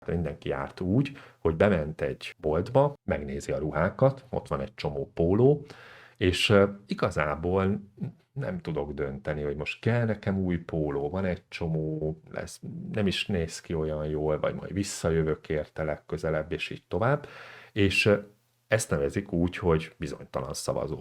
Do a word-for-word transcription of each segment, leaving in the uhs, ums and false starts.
Mindenki járt úgy, hogy bement egy boltba, megnézi a ruhákat, ott van egy csomó póló, és igazából nem tudok dönteni, hogy most kell nekem új póló, van egy csomó, lesz, nem is néz ki olyan jól, vagy majd visszajövök érte legközelebb, és így tovább. És ezt nevezik úgy, hogy bizonytalan szavazó.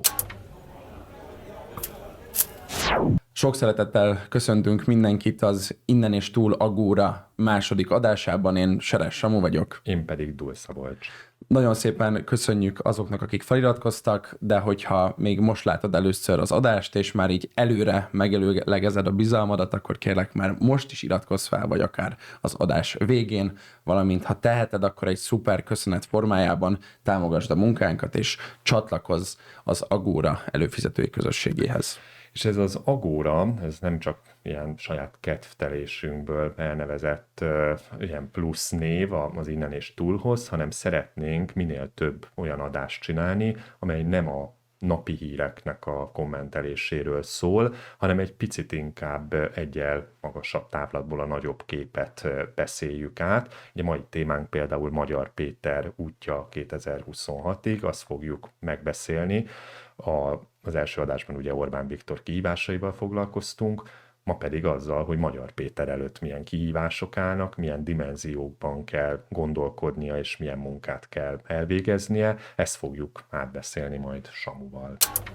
Sok szeretettel köszöntünk mindenkit az Innen és Túl Agóra második adásában. Én Seres Samu vagyok. Én pedig Dul Szabolcs. Nagyon szépen köszönjük azoknak, akik feliratkoztak, de hogyha még most látod először az adást, és már így előre megelőlegezed a bizalmadat, akkor kérlek már most is iratkozz fel, vagy akár az adás végén, valamint ha teheted, akkor egy szuper köszönet formájában támogasd a munkánkat, és csatlakozz az Agóra előfizetői közösségéhez. És ez az Agóra, ez nem csak ilyen saját kedvtelésünkből elnevezett uh, ilyen plusz név az Innen és Túlhoz, hanem szeretnénk minél több olyan adást csinálni, amely nem a napi híreknek a kommenteléséről szól, hanem egy picit inkább egyel magasabb távlatból a nagyobb képet beszéljük át. Ugye mai témánk például Magyar Péter útja kétezer-huszonhatig, azt fogjuk megbeszélni. A, az első adásban ugye Orbán Viktor kihívásaival foglalkoztunk, ma pedig azzal, hogy Magyar Péter előtt milyen kihívások állnak, milyen dimenziókban kell gondolkodnia, és milyen munkát kell elvégeznie. Ezt fogjuk átbeszélni majd Samuval.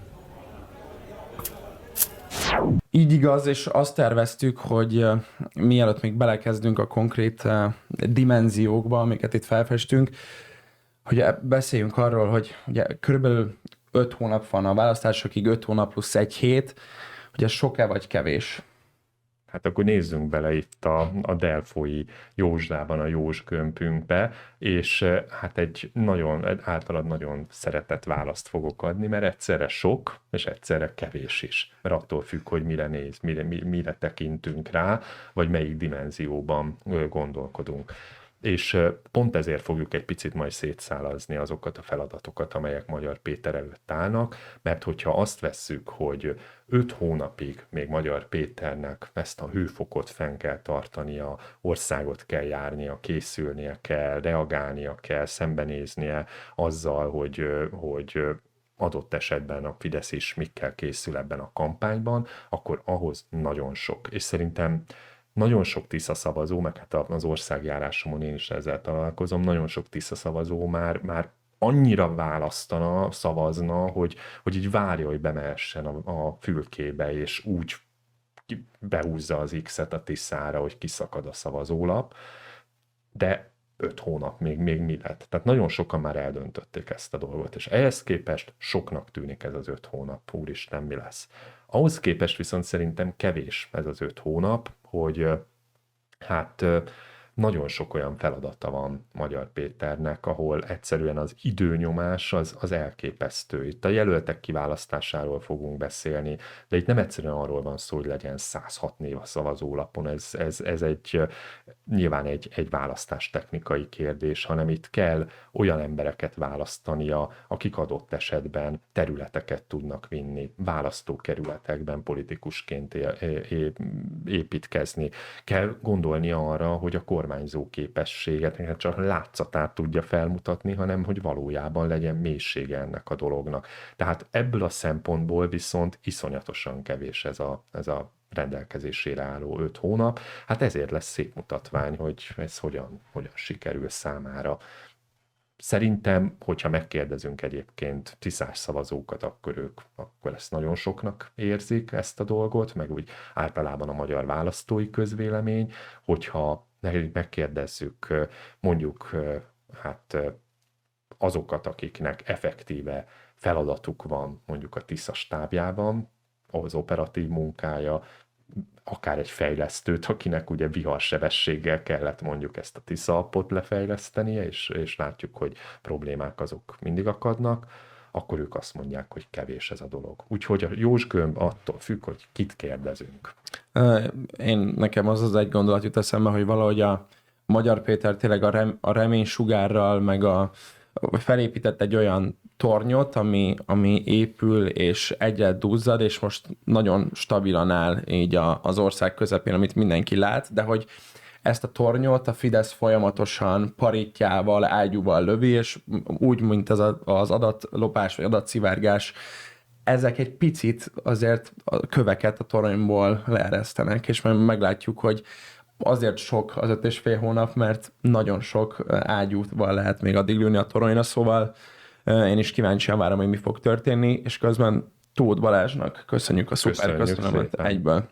Így igaz, és azt terveztük, hogy mielőtt még belekezdünk a konkrét dimenziókba, amiket itt felfestünk, hogy beszéljünk arról, hogy ugye körülbelül öt hónap van a választásokig, öt hónap plusz egy hét, hogy ez sok-e vagy kevés? Hát akkor nézzünk bele itt a, a delfoi józsdában, a józsgömbünkbe, és hát egy nagyon, általad nagyon szeretett választ fogok adni, mert egyszerre sok, és egyszerre kevés is. Mert attól függ, hogy mire néz, mire, mire tekintünk rá, vagy melyik dimenzióban gondolkodunk. És pont ezért fogjuk egy picit majd szétszálazni azokat a feladatokat, amelyek Magyar Péter előtt állnak, mert hogyha azt vesszük, hogy öt hónapig még Magyar Péternek ezt a hőfokot fenn kell tartania, országot kell járnia, készülnie kell, reagálnia kell, szembenéznie azzal, hogy, hogy adott esetben a Fidesz is mikkel készül ebben a kampányban, akkor ahhoz nagyon sok. És szerintem nagyon sok Tisza szavazó, meg hát az országjárásomon én is ezzel találkozom, nagyon sok Tisza szavazó már, már annyira választana, szavazna, hogy, hogy így várja, hogy bemehessen a, a fülkébe, és úgy behúzza az X-et a Tiszára, hogy kiszakad a szavazólap, de öt hónap még, még mi lett. Tehát nagyon sokan már eldöntötték ezt a dolgot, és ehhez képest soknak tűnik ez az öt hónap, úristen, mi lesz. Ahhoz képest viszont szerintem kevés ez az öt hónap, hogy hát nagyon sok olyan feladata van Magyar Péternek, ahol egyszerűen az időnyomás az, az elképesztő. Itt a jelöltek kiválasztásáról fogunk beszélni, de itt nem egyszerűen arról van szó, hogy legyen száz hat név a szavazólapon, ez, ez, ez egy nyilván egy, egy választástechnikai kérdés, hanem itt kell olyan embereket választania, akik adott esetben területeket tudnak vinni, választókerületekben politikusként építkezni. Kell gondolni arra, hogy a kormányzó képességet nem csak látszatát tudja felmutatni, hanem hogy valójában legyen mélysége ennek a dolognak. Tehát ebből a szempontból viszont iszonyatosan kevés ez a, ez a rendelkezésére álló öt hónap. Hát ezért lesz szép mutatvány, hogy ez hogyan, hogyan sikerül számára. Szerintem, hogyha megkérdezünk egyébként tiszás szavazókat, akkor ők akkor ezt nagyon soknak érzik, ezt a dolgot, meg úgy általában a magyar választói közvélemény, hogyha megkérdezzük mondjuk hát azokat, akiknek effektíve feladatuk van mondjuk a Tisza stábjában, az operatív munkája, akár egy fejlesztőt, akinek ugye viharsebességgel kellett mondjuk ezt a Tisza appot lefejlesztenie, és, és látjuk, hogy problémák azok mindig akadnak, akkor ők azt mondják, hogy kevés ez a dolog. Úgyhogy a józsgömb attól függ, hogy kit kérdezünk. Én nekem az az egy gondolat jut eszembe, hogy valahogy a Magyar Péter tényleg a, rem, a reménysugárral, meg a felépített egy olyan tornyot, ami, ami épül és egyre duzzad, és most nagyon stabilan áll így a, az ország közepén, amit mindenki lát, de hogy ezt a tornyot a Fidesz folyamatosan paritjával, ágyúval lövi, és úgy, mint az, a, az adatlopás vagy adatszivárgás, ezek egy picit azért a köveket a toronyból leeresztenek, és majd meglátjuk, hogy azért sok az öt és fél hónap, mert nagyon sok ágyúval lehet még addig ülni a toronyra, szóval én is kíváncsian várom, hogy mi fog történni, és közben Tóth Balázsnak köszönjük a szuper köszönömet egyből.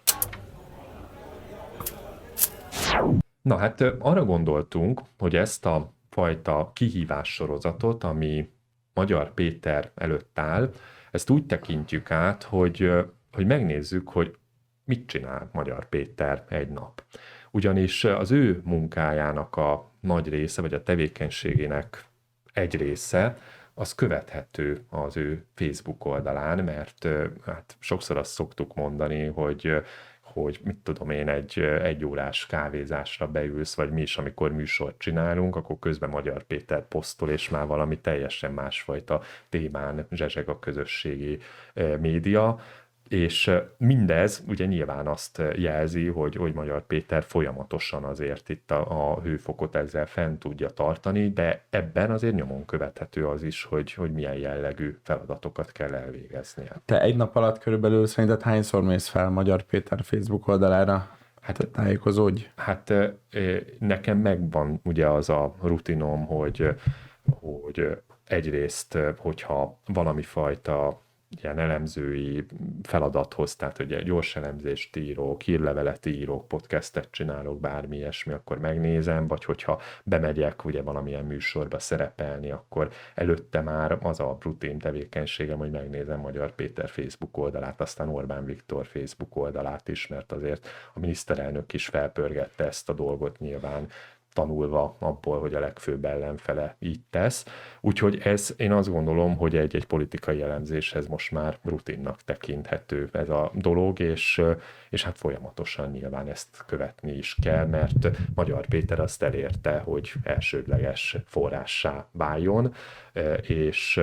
Na hát arra gondoltunk, hogy ezt a fajta kihívás sorozatot, ami Magyar Péter előtt áll, ezt úgy tekintjük át, hogy, hogy megnézzük, hogy mit csinál Magyar Péter egy nap. Ugyanis az ő munkájának a nagy része, vagy a tevékenységének egy része, az követhető az ő Facebook oldalán, mert hát sokszor azt szoktuk mondani, hogy hogy mit tudom én, egy egy órás kávézásra beülsz, vagy mi is, amikor műsort csinálunk, akkor közben Magyar Péter posztol, és már valami teljesen másfajta témán zsezseg a közösségi média, és mindez ugye nyilván azt jelzi, hogy, hogy Magyar Péter folyamatosan azért itt a, a hőfokot ezzel fent tudja tartani, de ebben azért nyomon követhető az is, hogy, hogy milyen jellegű feladatokat kell elvégeznie. Te egy nap alatt körülbelül szerinted hányszor mész fel Magyar Péter Facebook oldalára? Hát tájékozódj. Hát nekem megvan ugye az a rutinom, hogy, hogy egyrészt, hogyha valami fajta ilyen elemzői feladathoz, tehát hogy gyors elemzést írok, hírlevelet írok, podcastet csinálok, bármi ilyesmi, akkor megnézem, vagy hogyha bemegyek ugye valamilyen műsorba szerepelni, akkor előtte már az a rutin tevékenységem, hogy megnézem Magyar Péter Facebook oldalát, aztán Orbán Viktor Facebook oldalát is, mert azért a miniszterelnök is felpörgette ezt a dolgot nyilván, tanulva abból, hogy a legfőbb ellenfele így tesz. Úgyhogy ez, én azt gondolom, hogy egy, egy politikai elemzéshez most már rutinnak tekinthető ez a dolog, és, és hát folyamatosan nyilván ezt követni is kell, mert Magyar Péter azt elérte, hogy elsődleges forrássá váljon, és,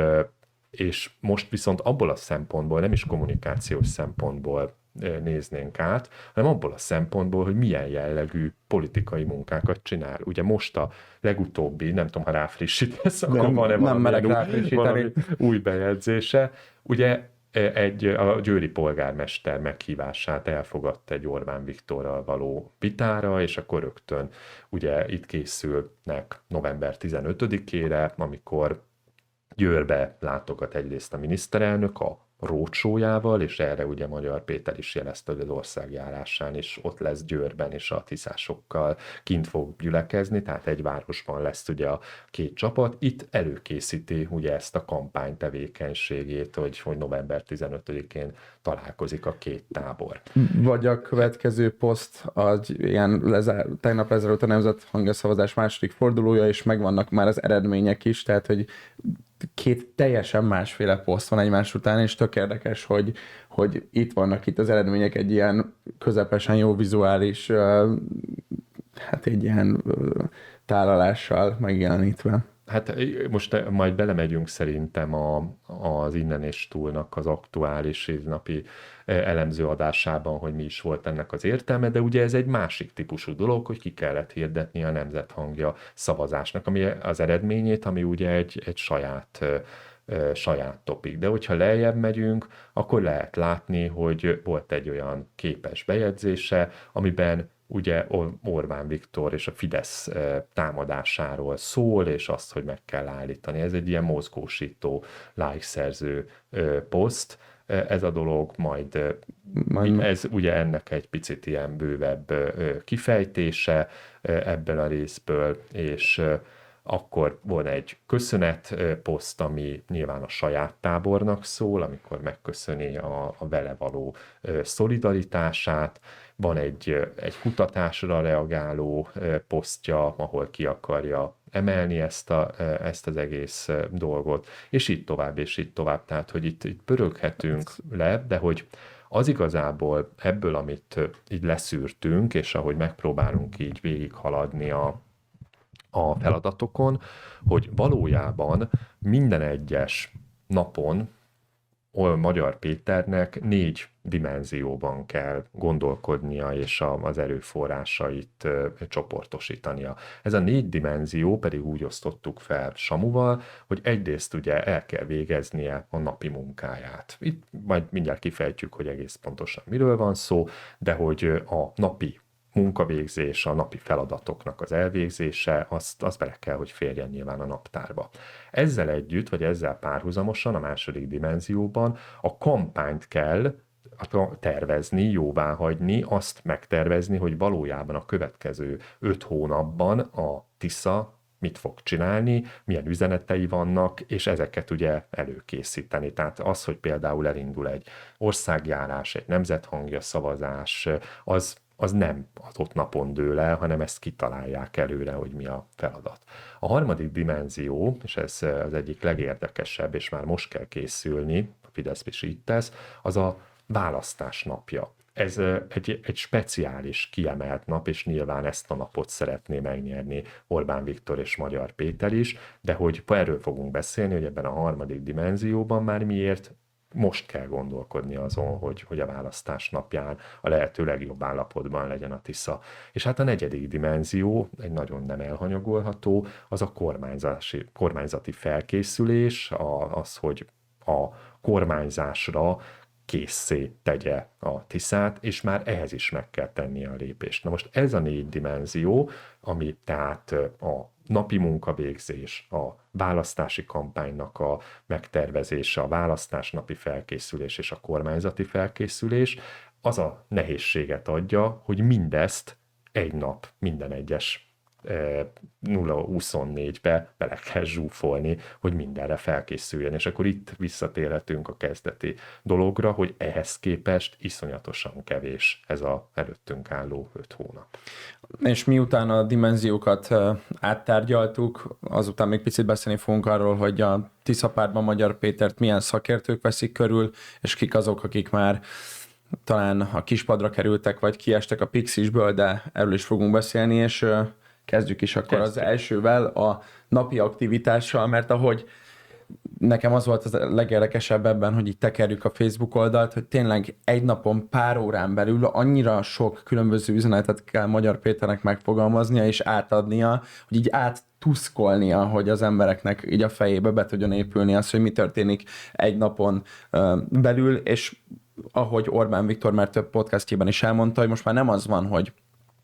és most viszont abból a szempontból, nem is kommunikációs szempontból néznénk át, hanem abból a szempontból, hogy milyen jellegű politikai munkákat csinál. Ugye most a legutóbbi, nem tudom, ha ráfrissítesz, akkor nem, van-e nem valami, új, valami új bejegyzése. Ugye egy, a győri polgármester meghívását elfogadta egy Orbán Viktorral való vitára, és akkor rögtön ugye itt készülnek november tizenötödikére, amikor Győrbe látogat egyrészt a miniszterelnök a rócsójával, és erre ugye Magyar Péter is jelezte, hogy az országjárásán is ott lesz Győrben, és a tiszásokkal kint fog gyülekezni, tehát egy városban lesz ugye a két csapat. Itt előkészíti ugye ezt a kampány tevékenységét, hogy, hogy november tizenötödikén találkozik a két tábor. Vagy a következő poszt, az ilyen lezár, tegnap ezelőtt a nemzethangja szavazás második fordulója, és megvannak már az eredmények is, tehát hogy két teljesen másféle poszt van egymás után, és tök érdekes, hogy, hogy itt vannak itt az eredmények egy ilyen közepesen jó vizuális, hát egy ilyen tálalással megjelenítve. Hát most majd belemegyünk szerintem a, az Innen és Túlnak az aktuális évnapi elemző adásában, hogy mi is volt ennek az értelme, de ugye ez egy másik típusú dolog, hogy ki kellett hirdetni a nemzethangja szavazásnak, ami az eredményét, ami ugye egy, egy saját saját topik. De hogyha lejjebb megyünk, akkor lehet látni, hogy volt egy olyan képes bejegyzése, amiben ugye Orbán Viktor és a Fidesz támadásáról szól, és azt, hogy meg kell állítani. Ez egy ilyen mozgósító, like-szerző poszt. Ez a dolog majd, majd, ez ugye ennek egy picit ilyen bővebb kifejtése ebből a részből, és akkor van egy köszönet poszt, ami nyilván a saját tábornak szól, amikor megköszöni a, a vele való szolidaritását. Van egy, egy kutatásra reagáló posztja, ahol ki akarja emelni ezt, a, ezt az egész dolgot, és így tovább, és így tovább. Tehát, hogy itt, itt pöröghetünk le, de hogy az igazából ebből, amit így leszűrtünk, és ahogy megpróbálunk így végighaladni a a feladatokon, hogy valójában minden egyes napon Magyar Péternek négy dimenzióban kell gondolkodnia és a, az erőforrásait ö, csoportosítania. Ez a négy dimenzió pedig úgy osztottuk fel Samuval, hogy egyrészt ugye el kell végeznie a napi munkáját. Itt majd mindjárt kifejtjük, hogy egész pontosan miről van szó, de hogy a napi munkavégzés, a napi feladatoknak az elvégzése, azt, az bele kell, hogy férjen nyilván a naptárba. Ezzel együtt, vagy ezzel párhuzamosan a második dimenzióban a kampányt kell tervezni, jóváhagyni, azt megtervezni, hogy valójában a következő öt hónapban a Tisza mit fog csinálni, milyen üzenetei vannak, és ezeket ugye előkészíteni. Tehát az, hogy például elindul egy országjárás, egy nemzethangja szavazás, az az nem adott napon dől el, hanem ezt kitalálják előre, hogy mi a feladat. A harmadik dimenzió, és ez az egyik legérdekesebb, és már most kell készülni, a Fidesz is így tesz, az a választás napja. Ez egy, egy speciális, kiemelt nap, és nyilván ezt a napot szeretné megnyerni Orbán Viktor és Magyar Péter is, de hogy erről fogunk beszélni, hogy ebben a harmadik dimenzióban már miért most kell gondolkodni azon, hogy, hogy a választás napján a lehető legjobb állapotban legyen a Tisza. És hát a negyedik dimenzió, egy nagyon nem elhanyagolható, az a kormányzási, kormányzati felkészülés, a, az, hogy a kormányzásra készé tegye a Tiszát, és már ehhez is meg kell tennie a lépést. Na most ez a négy dimenzió, ami tehát a napi munkavégzés, a választási kampánynak a megtervezése, a választás napi felkészülés és a kormányzati felkészülés, az a nehézséget adja, hogy mindezt egy nap minden egyes nulla huszonnégybe bele kell zsúfolni, hogy mindenre felkészüljön. És akkor itt visszatérhetünk a kezdeti dologra, hogy ehhez képest iszonyatosan kevés ez a előttünk álló öt hónap. És miután a dimenziókat áttárgyaltuk, azután még picit beszélni fogunk arról, hogy a Tisza-pártban Magyar Pétert milyen szakértők veszik körül, és kik azok, akik már talán a kispadra kerültek, vagy kiestek a Pixisből, de erről is fogunk beszélni, és kezdjük is akkor Kezdjük. az elsővel, a napi aktivitással, mert ahogy nekem az volt a legérdekesebb ebben, hogy így tekerjük a Facebook oldalt, hogy tényleg egy napon pár órán belül annyira sok különböző üzenetet kell Magyar Péternek megfogalmaznia és átadnia, hogy így áttuszkolnia, hogy az embereknek így a fejébe be tudjon épülni az, hogy mi történik egy napon belül, és ahogy Orbán Viktor már több podcastjében is elmondta, hogy most már nem az van, hogy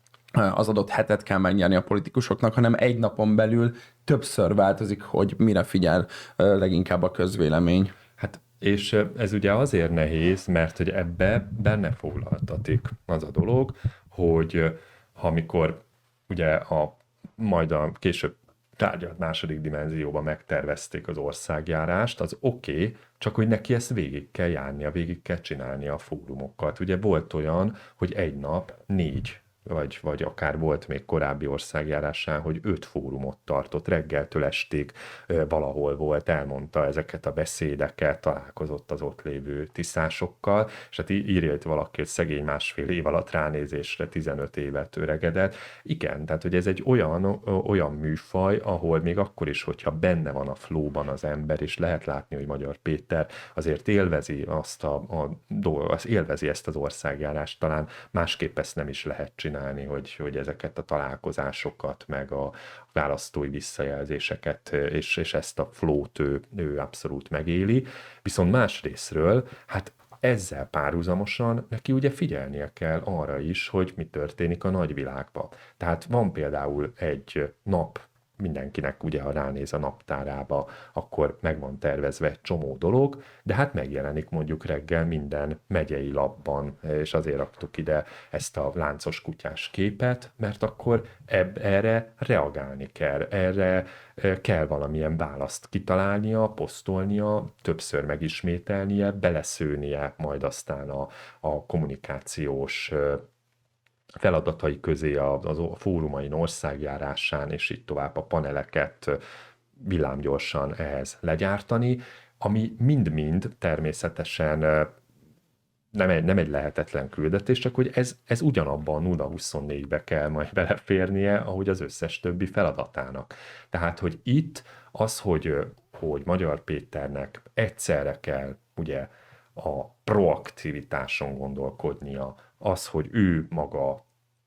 az adott hetet kell megnyerni a politikusoknak, hanem egy napon belül többször változik, hogy mire figyel leginkább a közvélemény. Hát és ez ugye azért nehéz, mert hogy ebbe benne foglaltatik az a dolog, hogy ha amikor ugye a majd a később tárgyalt második dimenzióban megtervezték az országjárást, az oké, okay, csak hogy neki ezt végig kell járnia, végig kell csinálnia a fórumokat. Ugye volt olyan, hogy egy nap négy Vagy, vagy akár volt még korábbi országjárásán, hogy öt fórumot tartott, reggeltől estig valahol volt, elmondta ezeket a beszédeket, találkozott az ott lévő tiszásokkal, és hát írja itt valaki, hogy szegény másfél év alatt ránézésre tizenöt évet öregedett. Igen, tehát hogy ez egy olyan, olyan műfaj, ahol még akkor is, hogyha benne van a flowban az ember, és lehet látni, hogy Magyar Péter azért élvezi azt a, a dolgot, élvezi ezt az országjárást, talán másképp ezt nem is lehet csinálni. Hogy, hogy ezeket a találkozásokat, meg a választói visszajelzéseket, és, és ezt a flow-t ő, ő abszolút megéli. Viszont másrésztről, hát ezzel párhuzamosan neki ugye figyelnie kell arra is, hogy mi történik a nagyvilágban. Tehát van például egy nap, mindenkinek ugye, ha ránéz a naptárába, akkor meg van tervezve egy csomó dolog, de hát megjelenik mondjuk reggel minden megyei lapban, és azért raktuk ide ezt a láncos kutyás képet, mert akkor eb- erre reagálni kell, erre kell valamilyen választ kitalálnia, posztolnia, többször megismételnie, beleszőnie majd aztán a, a kommunikációs feladatai közé a, a fórumain, országjárásán, és így tovább a paneleket villámgyorsan ehhez legyártani, ami mind-mind természetesen nem egy, nem egy lehetetlen küldetés, csak hogy ez, ez ugyanabban a nulla huszonnégybe kell majd beleférnie, ahogy az összes többi feladatának. Tehát, hogy itt az, hogy, hogy Magyar Péternek egyszerre kell ugye a proaktivitáson gondolkodnia, az, hogy ő maga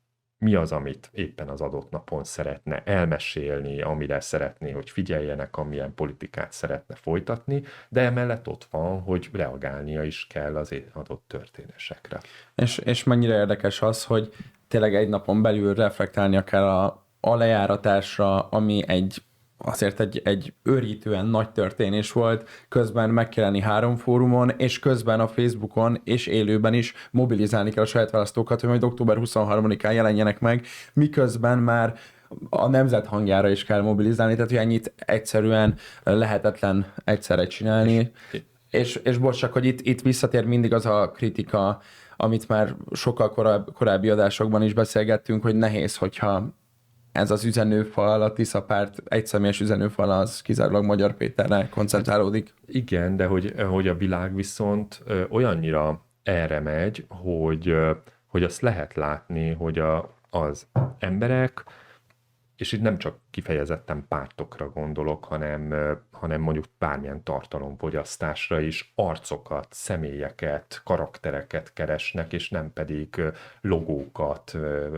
mi az, amit éppen az adott napon szeretne elmesélni, amire szeretné, hogy figyeljenek, amilyen politikát szeretne folytatni, de emellett ott van, hogy reagálnia is kell az adott történésekre. És, és mennyire érdekes az, hogy tényleg egy napon belül reflektálnia kell a, a lejáratásra, ami egy azért egy, egy őrítően nagy történés volt, közben megjelenni három fórumon, és közben a Facebookon és élőben is mobilizálni kell a saját választókat, hogy majd október huszonharmadikán jelenjenek meg, miközben már a nemzet hangjára is kell mobilizálni, tehát hogy ennyit egyszerűen lehetetlen egyszerre csinálni. És, és, és bocs, csak hogy itt, itt visszatér mindig az a kritika, amit már sokkal korábbi, korábbi adásokban is beszélgettünk, hogy nehéz, hogyha ez az üzenőfal, a Tisza párt egyszemélyes üzenőfal az kizárólag Magyar Péterre koncentrálódik. Igen, de hogy, hogy a világ viszont olyannyira erre megy, hogy, hogy azt lehet látni, hogy a, az emberek, és itt nem csak kifejezetten pártokra gondolok, hanem, hanem mondjuk bármilyen tartalomfogyasztásra is arcokat, személyeket, karaktereket keresnek, és nem pedig logókat,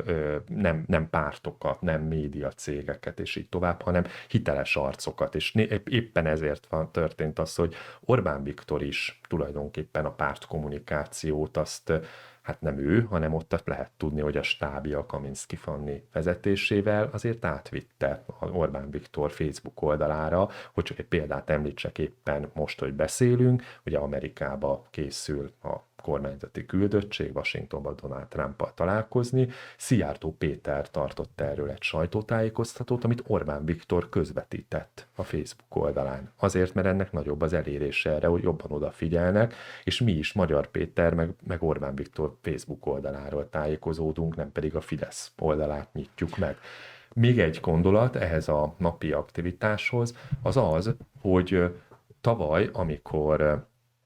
nem, nem pártokat, nem médiacégeket, és így tovább, hanem hiteles arcokat. És éppen ezért van, történt az, hogy Orbán Viktor is tulajdonképpen a pártkommunikációt azt hát nem ő, hanem ott lehet tudni, hogy a stábja Kaminski Fanni vezetésével azért átvitte Orbán Viktor Facebook oldalára, hogy csak egy példát említsek éppen most, hogy beszélünk, ugye Amerikába készül a kormányzati küldöttség Washingtonban Donald Trump-al találkozni. Szijjártó Péter tartott erről egy sajtótájékoztatót, amit Orbán Viktor közvetített a Facebook oldalán. Azért, mert ennek nagyobb az elérése erre, hogy jobban odafigyelnek, és mi is Magyar Péter meg, meg Orbán Viktor Facebook oldaláról tájékozódunk, nem pedig a Fidesz oldalát nyitjuk meg. Még egy gondolat ehhez a napi aktivitáshoz, az az, hogy tavaly, amikor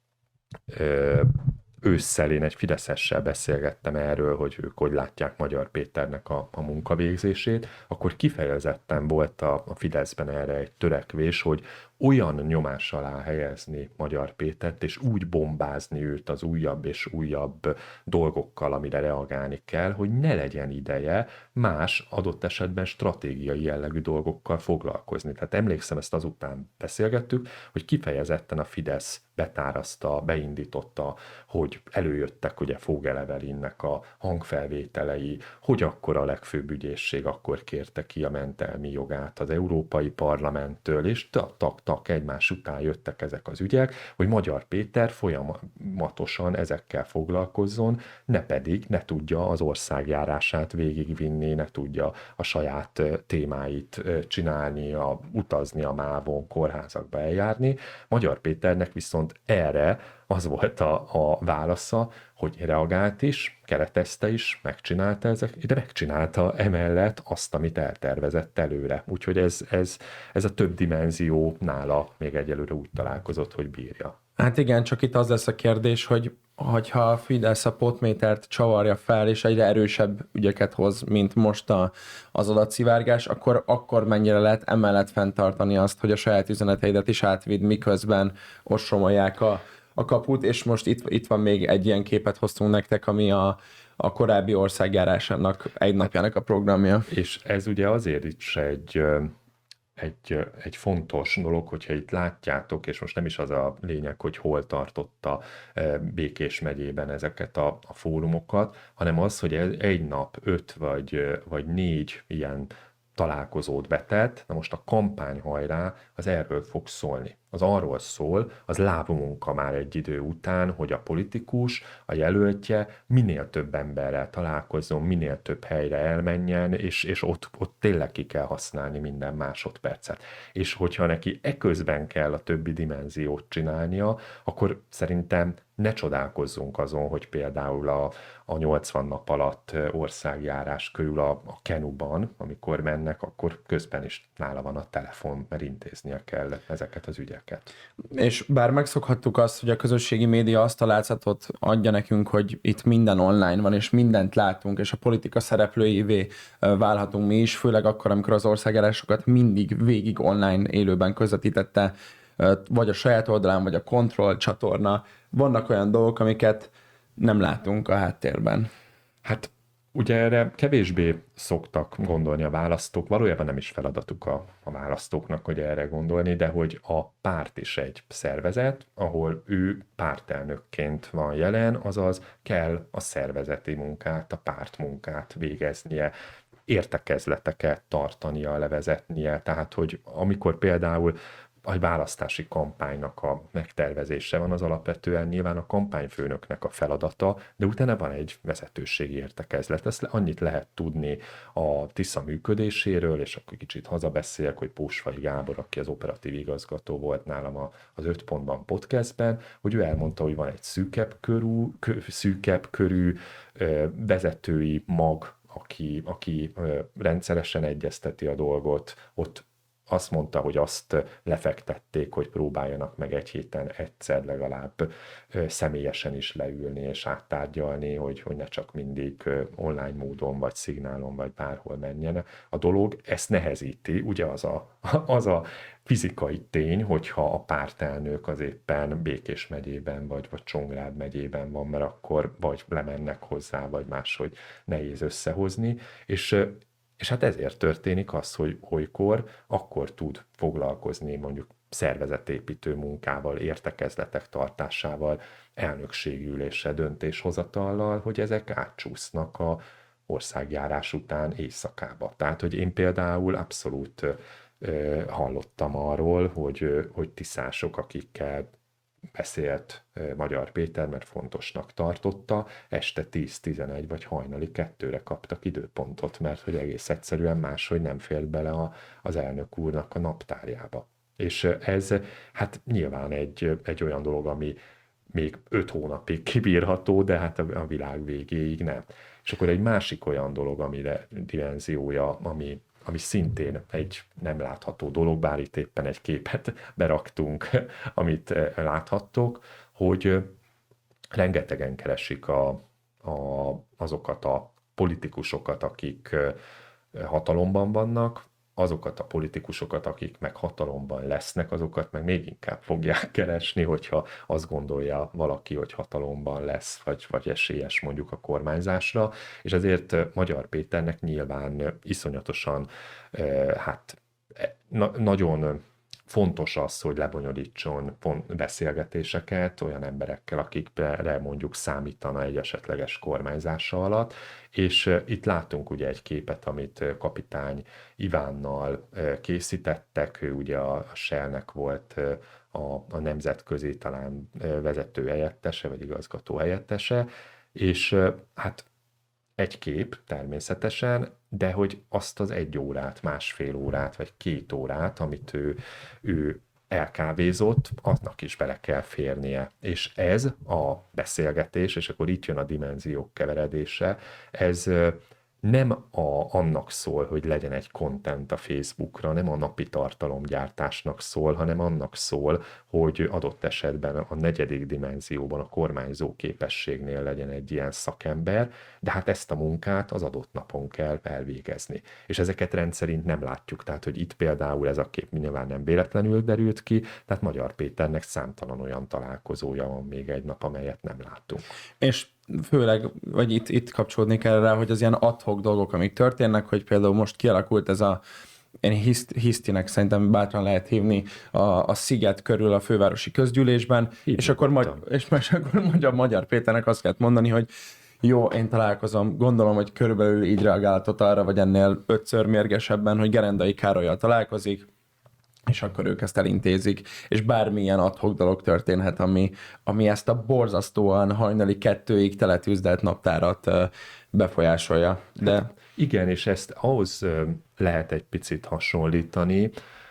ö, ősszel én egy fideszessel beszélgettem erről, hogy ők hogy látják Magyar Péternek a, a munkavégzését, akkor kifejezetten volt a, a Fideszben erre egy törekvés, hogy olyan nyomás alá helyezni Magyar Pétert, és úgy bombázni őt az újabb és újabb dolgokkal, amire reagálni kell, hogy ne legyen ideje más adott esetben stratégiai jellegű dolgokkal foglalkozni. Tehát emlékszem, ezt azután beszélgettük, hogy kifejezetten a Fidesz betárazta, beindította, hogy előjöttek ugye Vogel Evelinnek a hangfelvételei, hogy akkor a legfőbb ügyészség akkor kérte ki a mentelmi jogát az Európai Parlamenttől, és tak-tak egymás után jöttek ezek az ügyek, hogy Magyar Péter folyamatosan ezekkel foglalkozzon, ne pedig ne tudja az országjárását végigvinni, ne tudja a saját témáit csinálni, a, utazni a mávon, kórházakba eljárni. Magyar Péternek viszont erre az volt a, a válasza, hogy reagált is, keretezte is, megcsinálta ezek, de megcsinálta emellett azt, amit eltervezett előre. Úgyhogy ez, ez, ez a több dimenzió nála még egyelőre úgy találkozott, hogy bírja. Hát igen, csak itt az lesz a kérdés, hogy hogyha a Fidesz a potmétert csavarja fel, és egyre erősebb ügyeket hoz, mint most a, az adatszivárgás, akkor, akkor mennyire lehet emellett fenntartani azt, hogy a saját üzeneteidet is átvidd, miközben ostromolják a, a kaput, és most itt, itt van még egy ilyen képet hoztunk nektek, ami a, a korábbi országjárásának egy napjának a programja. És ez ugye azért is egy... Egy, egy fontos dolog, hogyha itt látjátok, és most nem is az a lényeg, hogy hol tartotta Békés megyében ezeket a, a fórumokat, hanem az, hogy egy nap öt vagy, vagy négy ilyen találkozót betett, na most a kampány hajrá az erről fog szólni. Az arról szól, az lábmunka már egy idő után, hogy a politikus, a jelöltje minél több emberrel találkozzon, minél több helyre elmenjen, és, és ott, ott tényleg ki kell használni minden másodpercet. És hogyha neki eközben kell a többi dimenziót csinálnia, akkor szerintem ne csodálkozzunk azon, hogy például a, a nyolcvan nap alatt országjárás körül a, a Kenuban, amikor mennek, akkor közben is nála van a telefon, mert intéznie kell ezeket az ügyeket. És bár megszokhattuk azt, hogy a közösségi média azt a látszatot adja nekünk, hogy itt minden online van, és mindent látunk, és a politika szereplőivé válhatunk mi is, főleg akkor, amikor az országjárásokat mindig végig online élőben közvetítette vagy a saját oldalán, vagy a kontroll csatorna. Vannak olyan dolgok, amiket nem látunk a háttérben. Hát ugye erre kevésbé szoktak gondolni a választók, valójában nem is feladatuk a, a választóknak, hogy erre gondolni, de hogy a párt is egy szervezet, ahol ő pártelnökként van jelen, azaz kell a szervezeti munkát, a pártmunkát végeznie, értekezleteket tartania, levezetnie, tehát hogy amikor például a választási kampánynak a megtervezése van, az alapvetően nyilván a kampányfőnöknek a feladata, de utána van egy vezetőségi értekezlet. Ezt annyit lehet tudni a Tisza működéséről, és akkor kicsit hazabeszélek, hogy Pósfai Gábor, aki az operatív igazgató volt nálam az öt pontban podcastben, hogy ő elmondta, hogy van egy szűkebb körű, szűkebb körű vezetői mag, aki, aki rendszeresen egyezteti a dolgot, ott azt mondta, hogy azt lefektették, hogy próbáljanak meg egy héten egyszer legalább személyesen is leülni és áttárgyalni, hogy, hogy ne csak mindig online módon, vagy szignálon, vagy bárhol menjen a dolog. Ezt nehezíti, ugye az a, az a fizikai tény, hogyha a pártelnök az éppen Békés megyében, vagy, vagy Csongrád megyében van, mert akkor vagy lemennek hozzá, vagy máshogy nehéz összehozni, és És hát ezért történik az, hogy olykor akkor tud foglalkozni mondjuk szervezetépítő munkával, értekezletek tartásával, elnökségülése, döntéshozatallal, hogy ezek átcsúsznak a országjárás után éjszakába. Tehát, hogy én például abszolút ö, hallottam arról, hogy, hogy tiszások, akikkel beszélt Magyar Péter, mert fontosnak tartotta, este tíz-tizenegy vagy hajnali kettőre kaptak időpontot, mert hogy egész egyszerűen máshogy nem fér bele a, az elnök úrnak a naptárjába. És ez hát nyilván egy, egy olyan dolog, ami még öt hónapig kibírható, de hát a világ végéig nem. És akkor egy másik olyan dolog, amire dimenziója, ami ami szintén egy nem látható dolog, bár itt éppen egy képet beraktunk, amit láthattok, hogy rengetegen keresik a, a, azokat a politikusokat, akik hatalomban vannak, azokat a politikusokat, akik meg hatalomban lesznek, azokat meg még inkább fogják keresni, hogyha azt gondolja valaki, hogy hatalomban lesz, vagy, vagy esélyes mondjuk a kormányzásra, és ezért Magyar Péternek nyilván iszonyatosan, hát na, nagyon fontos az, hogy lebonyolítson beszélgetéseket olyan emberekkel, akikre mondjuk számítana egy esetleges kormányzása alatt, és itt látunk ugye egy képet, amit kapitány Ivánnal készítettek, ő ugye a Shell-nek volt a, a nemzetközi talán vezető helyettese, vagy igazgató helyettese, és hát egy kép természetesen, de hogy azt az egy órát, másfél órát, vagy két órát, amit ő, ő elkávézott, annak is bele kell férnie. És ez a beszélgetés, és akkor itt jön a dimenziók keveredése, ez nem a, annak szól, hogy legyen egy content a Facebookra, nem a napi tartalomgyártásnak szól, hanem annak szól, hogy adott esetben a negyedik dimenzióban, a kormányzó képességnél legyen egy ilyen szakember, de hát ezt a munkát az adott napon kell elvégezni. És ezeket rendszerint nem látjuk, tehát hogy itt például ez a kép nyilván nem véletlenül derült ki, tehát Magyar Péternek számtalan olyan találkozója van még egy nap, amelyet nem láttunk. És főleg, vagy itt, itt kapcsolódni kell rá, hogy az ilyen ad-hoc dolgok, amik történnek, hogy például most kialakult ez a én hiszt, hisztinek szerintem bátran lehet hívni a, a sziget körül a fővárosi közgyűlésben, Így és akkor, magy- és, és akkor Magyar, Magyar Péternek azt kellett mondani, hogy jó, én találkozom, gondolom, hogy körülbelül így reagáltott arra, vagy ennél ötször mérgesebben, hogy Gerendai Károllyal találkozik, és akkor ők ezt elintézik, és bármilyen ad-hoc dolog történhet, ami, ami ezt a borzasztóan hajnali kettőig teletűzdelt naptárat befolyásolja. De... Hát igen, és ezt ahhoz lehet egy picit hasonlítani,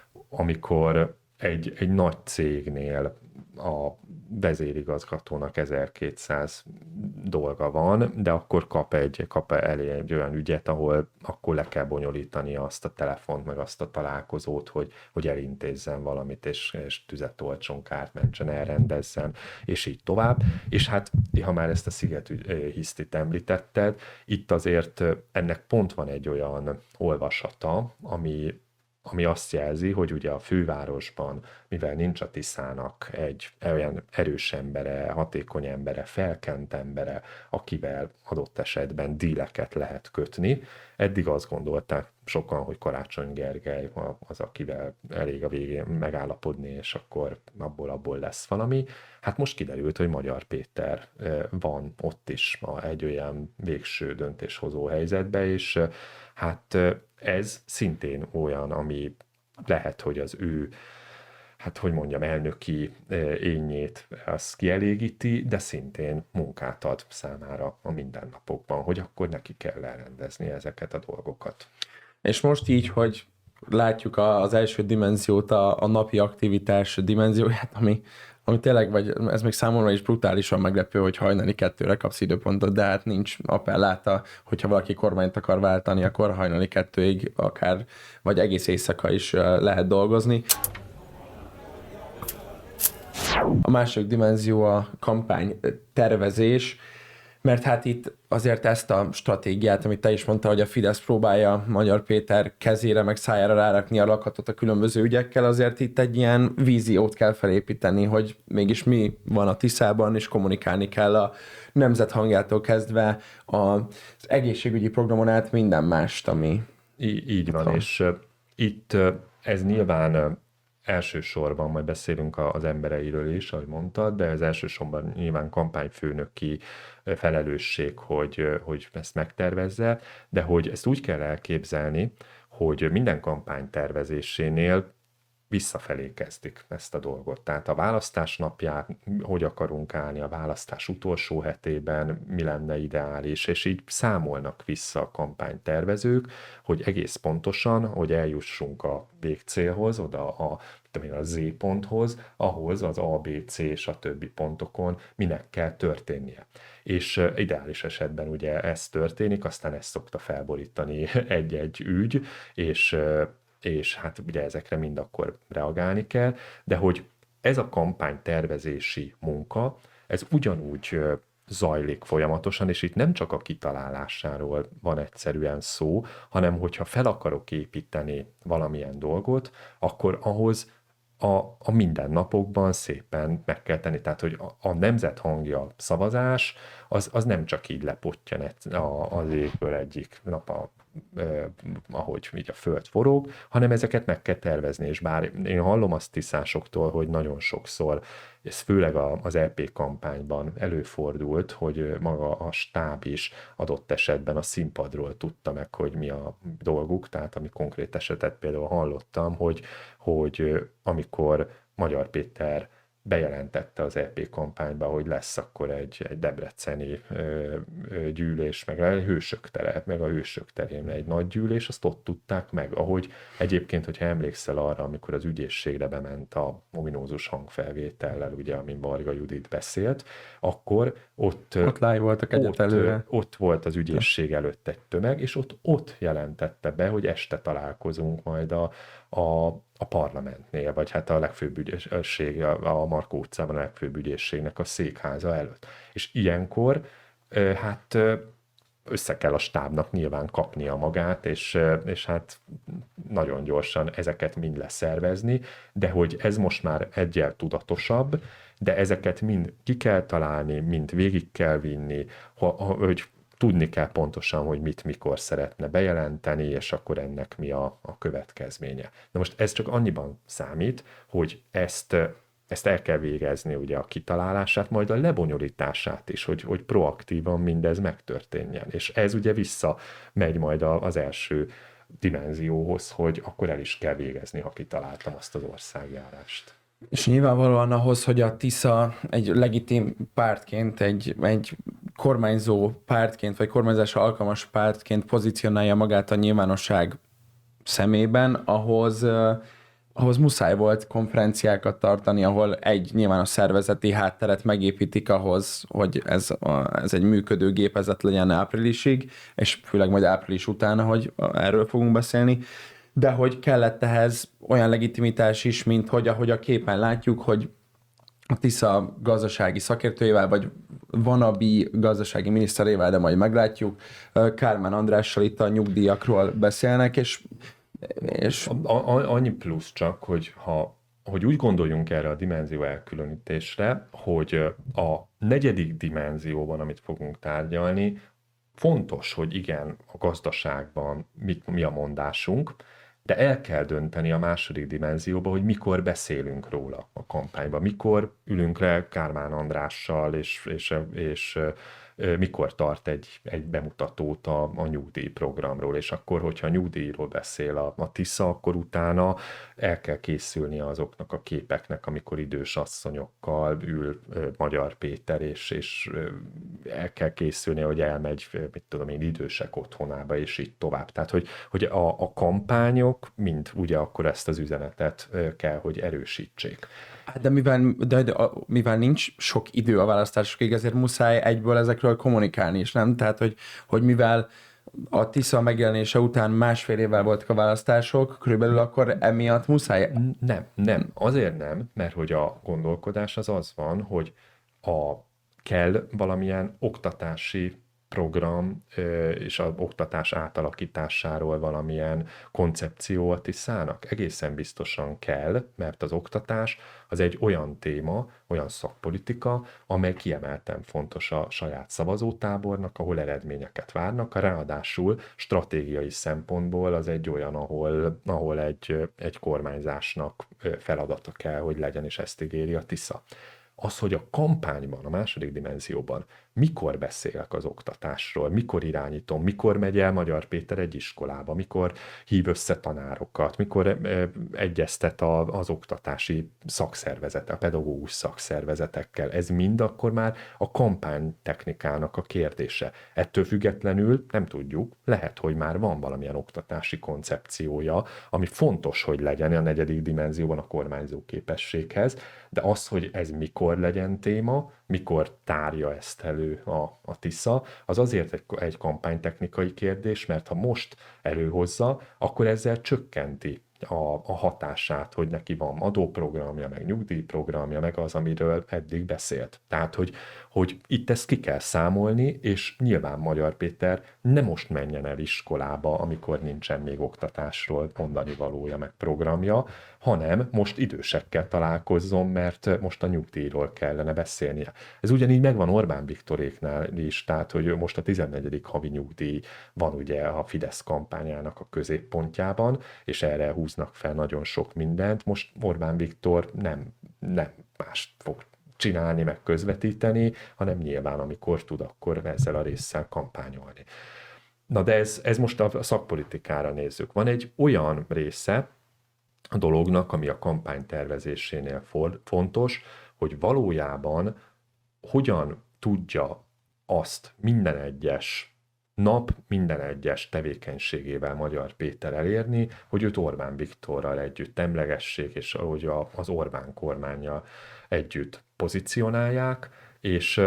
amikor egy, egy nagy cégnél a vezérigazgatónak ezerkétszáz dolga van, de akkor kap, egy, kap elé egy olyan ügyet, ahol akkor le kell bonyolítani azt a telefont, meg azt a találkozót, hogy, hogy elintézzen valamit, és, és tüzet oltson, kárt mentsen, elrendezzen, és így tovább. És hát, ha már ezt a sziget hisztit említetted, itt azért ennek pont van egy olyan olvasata, ami ami azt jelzi, hogy ugye a fővárosban, mivel nincs a Tiszának egy olyan erős embere, hatékony embere, felkent embere, akivel adott esetben díleket lehet kötni. Eddig azt gondolták sokan, hogy Karácsony Gergely az, akivel elég a végén megállapodni, és akkor abból-abból lesz valami. Hát most kiderült, hogy Magyar Péter van ott is egy olyan végső döntéshozó helyzetben, és hát ez szintén olyan, ami lehet, hogy az ő, hát hogy mondjam, elnöki énnyét az kielégíti, de szintén munkát ad számára a mindennapokban, hogy akkor neki kell elrendezni ezeket a dolgokat. És most így, hogy látjuk az első dimenziót, a, a napi aktivitás dimenzióját, ami, ami tényleg, vagy ez még számomra is brutálisan meglepő, hogy hajnali kettőre kapsz időpontot, de hát nincs appelláta, hogyha valaki kormányt akar váltani, akkor hajnali kettőig akár, vagy egész éjszaka is lehet dolgozni. A második dimenzió a kampány tervezés, mert hát itt azért ezt a stratégiát, amit te is mondtál, hogy a Fidesz próbálja Magyar Péter kezére meg szájára rárakni a lakatot a különböző ügyekkel, azért itt egy ilyen víziót kell felépíteni, hogy mégis mi van a Tiszában, és kommunikálni kell a nemzet hangjától kezdve az egészségügyi programon át minden mást, ami... Í- így van, van, és uh, itt uh, ez nyilván uh, elsősorban, majd beszélünk az embereiről is, ahogy mondtad, de ez elsősorban nyilván kampányfőnöki felelősség, hogy, hogy ezt megtervezze, de hogy ezt úgy kell elképzelni, hogy minden kampány tervezésénél visszafelé kezdik ezt a dolgot. Tehát a választás napján hogy akarunk állni, a választás utolsó hetében mi lenne ideális, és így számolnak vissza a kampánytervezők, hogy egész pontosan, hogy eljussunk a végcélhoz, oda a, a Z ponthoz, ahhoz az A, B, C és a többi pontokon minek kell történnie. És ideális esetben ugye ez történik, aztán ezt szokta felborítani egy-egy ügy, és és hát ugye ezekre mind akkor reagálni kell, de hogy ez a kampánytervezési munka, ez ugyanúgy zajlik folyamatosan, és itt nem csak a kitalálásáról van egyszerűen szó, hanem hogyha fel akarok építeni valamilyen dolgot, akkor ahhoz a, a mindennapokban szépen meg kell tenni. Tehát, hogy a, a nemzet hangja szavazás, az, az nem csak így lepottyan az égből egyik nap a Eh, ahogy így a föld forog, hanem ezeket meg kell tervezni, és bár én hallom azt tiszásoktól, hogy nagyon sokszor, ez főleg az é pé kampányban előfordult, hogy maga a stáb is adott esetben a színpadról tudta meg, hogy mi a dolguk, tehát ami konkrét esetet például hallottam, hogy, hogy amikor Magyar Péter bejelentette az é pé kampányba, hogy lesz akkor egy, egy debreceni ö, ö, gyűlés, meg a hősök tere, meg a hősök terén egy nagy gyűlés, azt ott tudták meg, ahogy egyébként, hogyha emlékszel arra, amikor az ügyészségre bement a ominózus hangfelvétellel, ugye, amin Varga Judit beszélt, akkor ott, ott live voltak egyet előre. Ott volt az ügyészség előtt egy tömeg, és ott, ott jelentette be, hogy este találkozunk majd a, a, a parlamentnél, vagy hát a legfőbb ügyészség, a Markó utcában a legfőbb ügyészségnek a székháza előtt. És ilyenkor hát össze kell a stábnak nyilván kapnia magát, és, és hát nagyon gyorsan ezeket mind leszervezni, de hogy ez most már egyel tudatosabb, de ezeket mind ki kell találni, mind végig kell vinni, hogy tudni kell pontosan, hogy mit, mikor szeretne bejelenteni, és akkor ennek mi a, a következménye. Na most ez csak annyiban számít, hogy ezt, ezt el kell végezni, ugye a kitalálását, majd a lebonyolítását is, hogy, hogy proaktívan mindez megtörténjen. És ez ugye vissza megy majd az első dimenzióhoz, hogy akkor el is kell végezni, ha kitaláltam azt az országjárást. És nyilvánvalóan ahhoz, hogy a Tisza egy legitim pártként, egy, egy kormányzó pártként, vagy kormányzásra alkalmas pártként pozícionálja magát a nyilvánosság szemében, ahhoz, uh, ahhoz muszáj volt konferenciákat tartani, ahol egy nyilvános szervezeti hátteret megépítik ahhoz, hogy ez, a, ez egy működő gépezet legyen áprilisig, és főleg majd április után, hogy erről fogunk beszélni, de hogy kellett ehhez olyan legitimitás is, mint hogy ahogy a képen látjuk, hogy a Tisza gazdasági szakértőjével, vagy vanabi gazdasági miniszterével, de majd meglátjuk, Kármán Andrással itt a nyugdíjakról beszélnek, és És A, a, annyi plusz csak, hogy ha hogy úgy gondoljunk erre a dimenzió elkülönítésre, hogy a negyedik dimenzióban, amit fogunk tárgyalni, fontos, hogy igen, a gazdaságban mit, mi a mondásunk, de el kell dönteni a második dimenzióba, hogy mikor beszélünk róla a kampányban, mikor ülünk le Kármán Andrással, és, és, és mikor tart egy, egy bemutatót a, a nyugdíjprogramról, és akkor, hogyha nyugdíjról beszél a, a Tisza, akkor utána el kell készülni azoknak a képeknek, amikor idős asszonyokkal ül ö, Magyar Péter, és, és ö, el kell készülni, hogy elmegy, mit tudom én, idősek otthonába, és így tovább. Tehát, hogy, hogy a, a kampányok, mint ugye akkor ezt az üzenetet ö, kell, hogy erősítsék. Hát de mivel, de, de, a, mivel nincs sok idő a választásokig, ezért muszáj egyből ezekről kommunikálni is, nem? Tehát, hogy, hogy mivel a Tisza megjelenése után másfél évvel voltak a választások, körülbelül akkor emiatt muszáj... Nem, nem. Azért nem, mert hogy a gondolkodás az az van, hogy a kell valamilyen oktatási program és az oktatás átalakításáról valamilyen koncepció a Tiszának. Egészen biztosan kell, mert az oktatás az egy olyan téma, olyan szakpolitika, amely kiemelten fontos a saját szavazótábornak, ahol eredményeket várnak, ráadásul stratégiai szempontból az egy olyan, ahol, ahol egy, egy kormányzásnak feladata kell, hogy legyen, és ezt ígéri a Tisza. Az, hogy a kampányban, a második dimenzióban mikor beszélek az oktatásról, mikor irányítom, mikor megy el Magyar Péter egy iskolába, mikor hív össze tanárokat, mikor egyeztet az oktatási szakszervezete, a pedagógus szakszervezetekkel, ez mind akkor már a kampánytechnikának a kérdése. Ettől függetlenül nem tudjuk, lehet, hogy már van valamilyen oktatási koncepciója, ami fontos, hogy legyen a negyedik dimenzióban a kormányzó képességhez, de az, hogy ez mikor legyen téma, mikor tárja ezt elő a, a Tisza, az azért egy, egy kampánytechnikai kérdés, mert ha most előhozza, akkor ezzel csökkenti a, a hatását, hogy neki van adóprogramja, meg nyugdíjprogramja, meg az, amiről eddig beszélt. Tehát, hogy, hogy itt ezt ki kell számolni, és nyilván Magyar Péter ne most menjen el iskolába, amikor nincsen még oktatásról mondani valója, meg programja, hanem most idősekkel találkozzon, mert most a nyugdíjról kellene beszélnie. Ez ugyanígy megvan Orbán Viktoréknál is, tehát hogy most a tizennegyedik havi nyugdíj van ugye a Fidesz kampányának a középpontjában, és erre húznak fel nagyon sok mindent. Most Orbán Viktor nem, nem mást fog csinálni, meg közvetíteni, hanem nyilván amikor tud, akkor ezzel a résszel kampányolni. Na de ez, ez most a szakpolitikára nézzük. Van egy olyan része a dolognak, ami a kampány tervezésénél for, fontos, hogy valójában hogyan tudja azt minden egyes nap, minden egyes tevékenységével Magyar Péter elérni, hogy őt Orbán Viktorral együtt emlegessék, és ahogy a, az Orbán kormánnyal együtt pozícionálják, és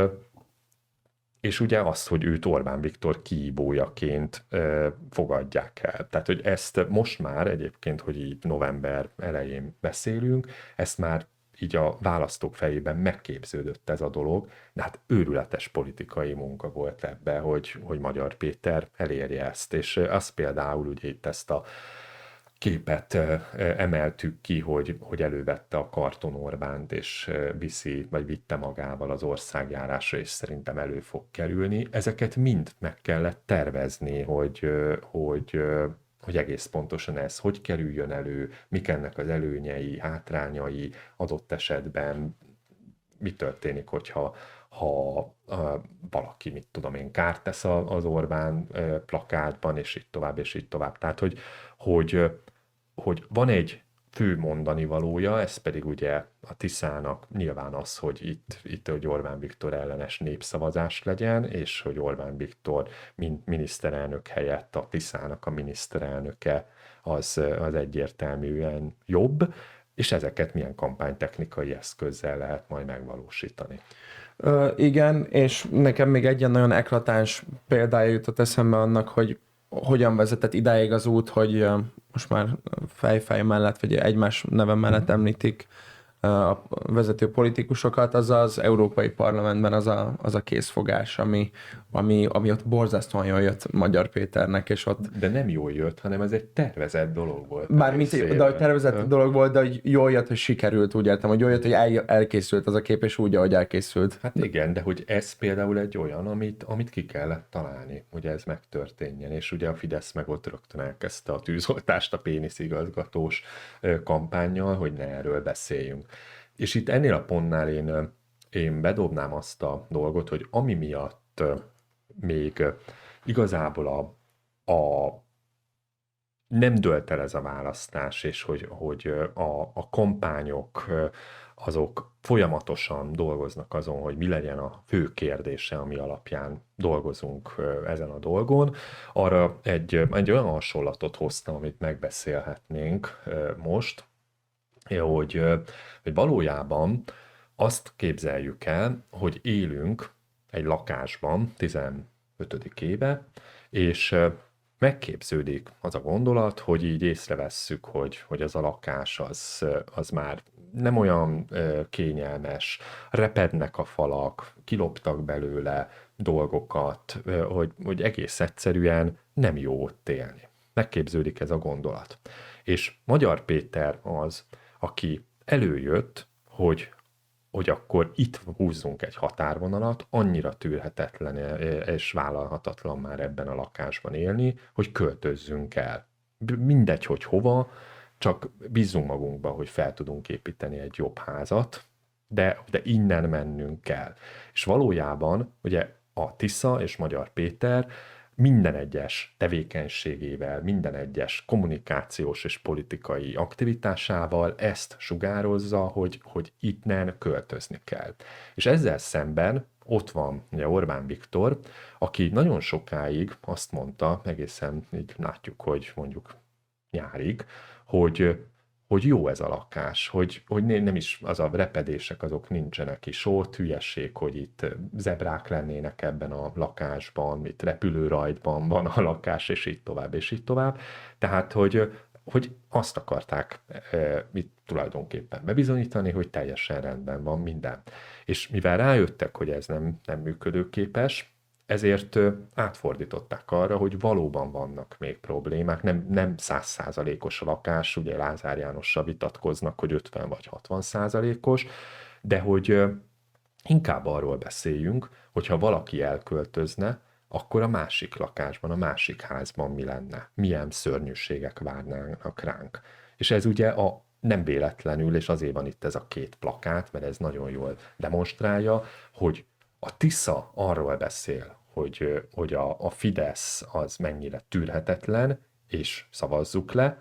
és ugye azt, hogy őt Orbán Viktor kihívójaként ö, fogadják el. Tehát, hogy ezt most már egyébként, hogy így november elején beszélünk, ezt már így a választók fejében megképződött ez a dolog, de hát őrületes politikai munka volt ebbe, hogy, hogy Magyar Péter elérje ezt. És az például ugye itt ezt a képet emeltük ki, hogy, hogy elővette a Karton Orbánt, és viszi, vagy vitte magával az országjárásra, és szerintem elő fog kerülni. Ezeket mind meg kellett tervezni, hogy, hogy, hogy egész pontosan ez hogy kerüljön elő, mik ennek az előnyei, hátrányai, adott esetben mi történik, hogyha ha uh, valaki, mit tudom én, kárt tesz az Orbán uh, plakátban, és így tovább, és így tovább. Tehát, hogy, hogy, hogy van egy fő mondani valója, ez pedig ugye a Tiszának nyilván az, hogy itt, itt hogy Orbán Viktor ellenes népszavazás legyen, és hogy Orbán Viktor mint miniszterelnök helyett a Tiszának a miniszterelnöke az, az egyértelműen jobb, és ezeket milyen kampánytechnikai eszközzel lehet majd megvalósítani. Ö, igen, és nekem még egy nagyon eklatáns példája jutott eszembe annak, hogy hogyan vezetett idáig az út, hogy most már fejfej mellett, vagy egymás neve mellett említik a vezető politikusokat, az az Európai Parlamentben az a, az a készfogás, ami, ami, ami ott borzasztóan jól jött Magyar Péternek, és ott... De nem jól jött, hanem ez egy tervezett dolog volt. Bármint, de a tervezett dolog volt, de hogy jól jött, hogy sikerült, úgy értem, hogy jól jött, hogy el, elkészült az a kép, és úgy, ahogy elkészült. Hát igen, de hogy ez például egy olyan, amit, amit ki kellett találni, hogy ez megtörténjen, és ugye a Fidesz meg ott rögtön elkezdte a tűzoltást a péniszigazgatós kampánnyal, hogy ne erről beszéljünk. És itt ennél a pontnál én, én bedobnám azt a dolgot, hogy ami miatt még igazából a, a nem dölt el ez a választás, és hogy, hogy a, a kampányok azok folyamatosan dolgoznak azon, hogy mi legyen a fő kérdése, ami alapján dolgozunk ezen a dolgon. Arra egy, egy olyan hasonlatot hoztam, amit megbeszélhetnénk most, hogy, hogy valójában azt képzeljük el, hogy élünk egy lakásban tizenötödik éve, és megképződik az a gondolat, hogy így észrevesszük, hogy, hogy az a lakás az, az már nem olyan kényelmes, repednek a falak, kiloptak belőle dolgokat, hogy, hogy egész egyszerűen nem jó ott élni. Megképződik ez a gondolat. És Magyar Péter az, aki előjött, hogy hogy akkor itt húzzunk egy határvonalat, annyira tűrhetetlen és vállalhatatlan már ebben a lakásban élni, hogy költözzünk el. Mindegy, hogy hova, csak bízzunk magunkba, hogy fel tudunk építeni egy jobb házat, de, de innen mennünk kell. És valójában ugye a Tisza és Magyar Péter minden egyes tevékenységével, minden egyes kommunikációs és politikai aktivitásával ezt sugározza, hogy, hogy innen költözni kell. És ezzel szemben ott van ugye Orbán Viktor, aki nagyon sokáig azt mondta, egészen így látjuk, hogy mondjuk nyárig, hogy hogy jó ez a lakás, hogy, hogy nem is az a repedések, azok nincsenek is ott, hülyeség, hogy itt zebrák lennének ebben a lakásban, itt repülőrajtban van a lakás, és így tovább, és így tovább. Tehát, hogy, hogy azt akarták e, itt tulajdonképpen bebizonyítani, hogy teljesen rendben van minden. És mivel rájöttek, hogy ez nem, nem működőképes, ezért átfordították arra, hogy valóban vannak még problémák, nem, nem száz százalékos a lakás, ugye Lázár Jánossal vitatkoznak, hogy ötven vagy hatvan százalékos, de hogy inkább arról beszéljünk, hogyha valaki elköltözne, akkor a másik lakásban, a másik házban mi lenne, milyen szörnyűségek várnának ránk. És ez ugye a nem véletlenül, és azért van itt ez a két plakát, mert ez nagyon jól demonstrálja, hogy a Tisza arról beszél, hogy, hogy a, a Fidesz az mennyire tűrhetetlen, és szavazzuk le,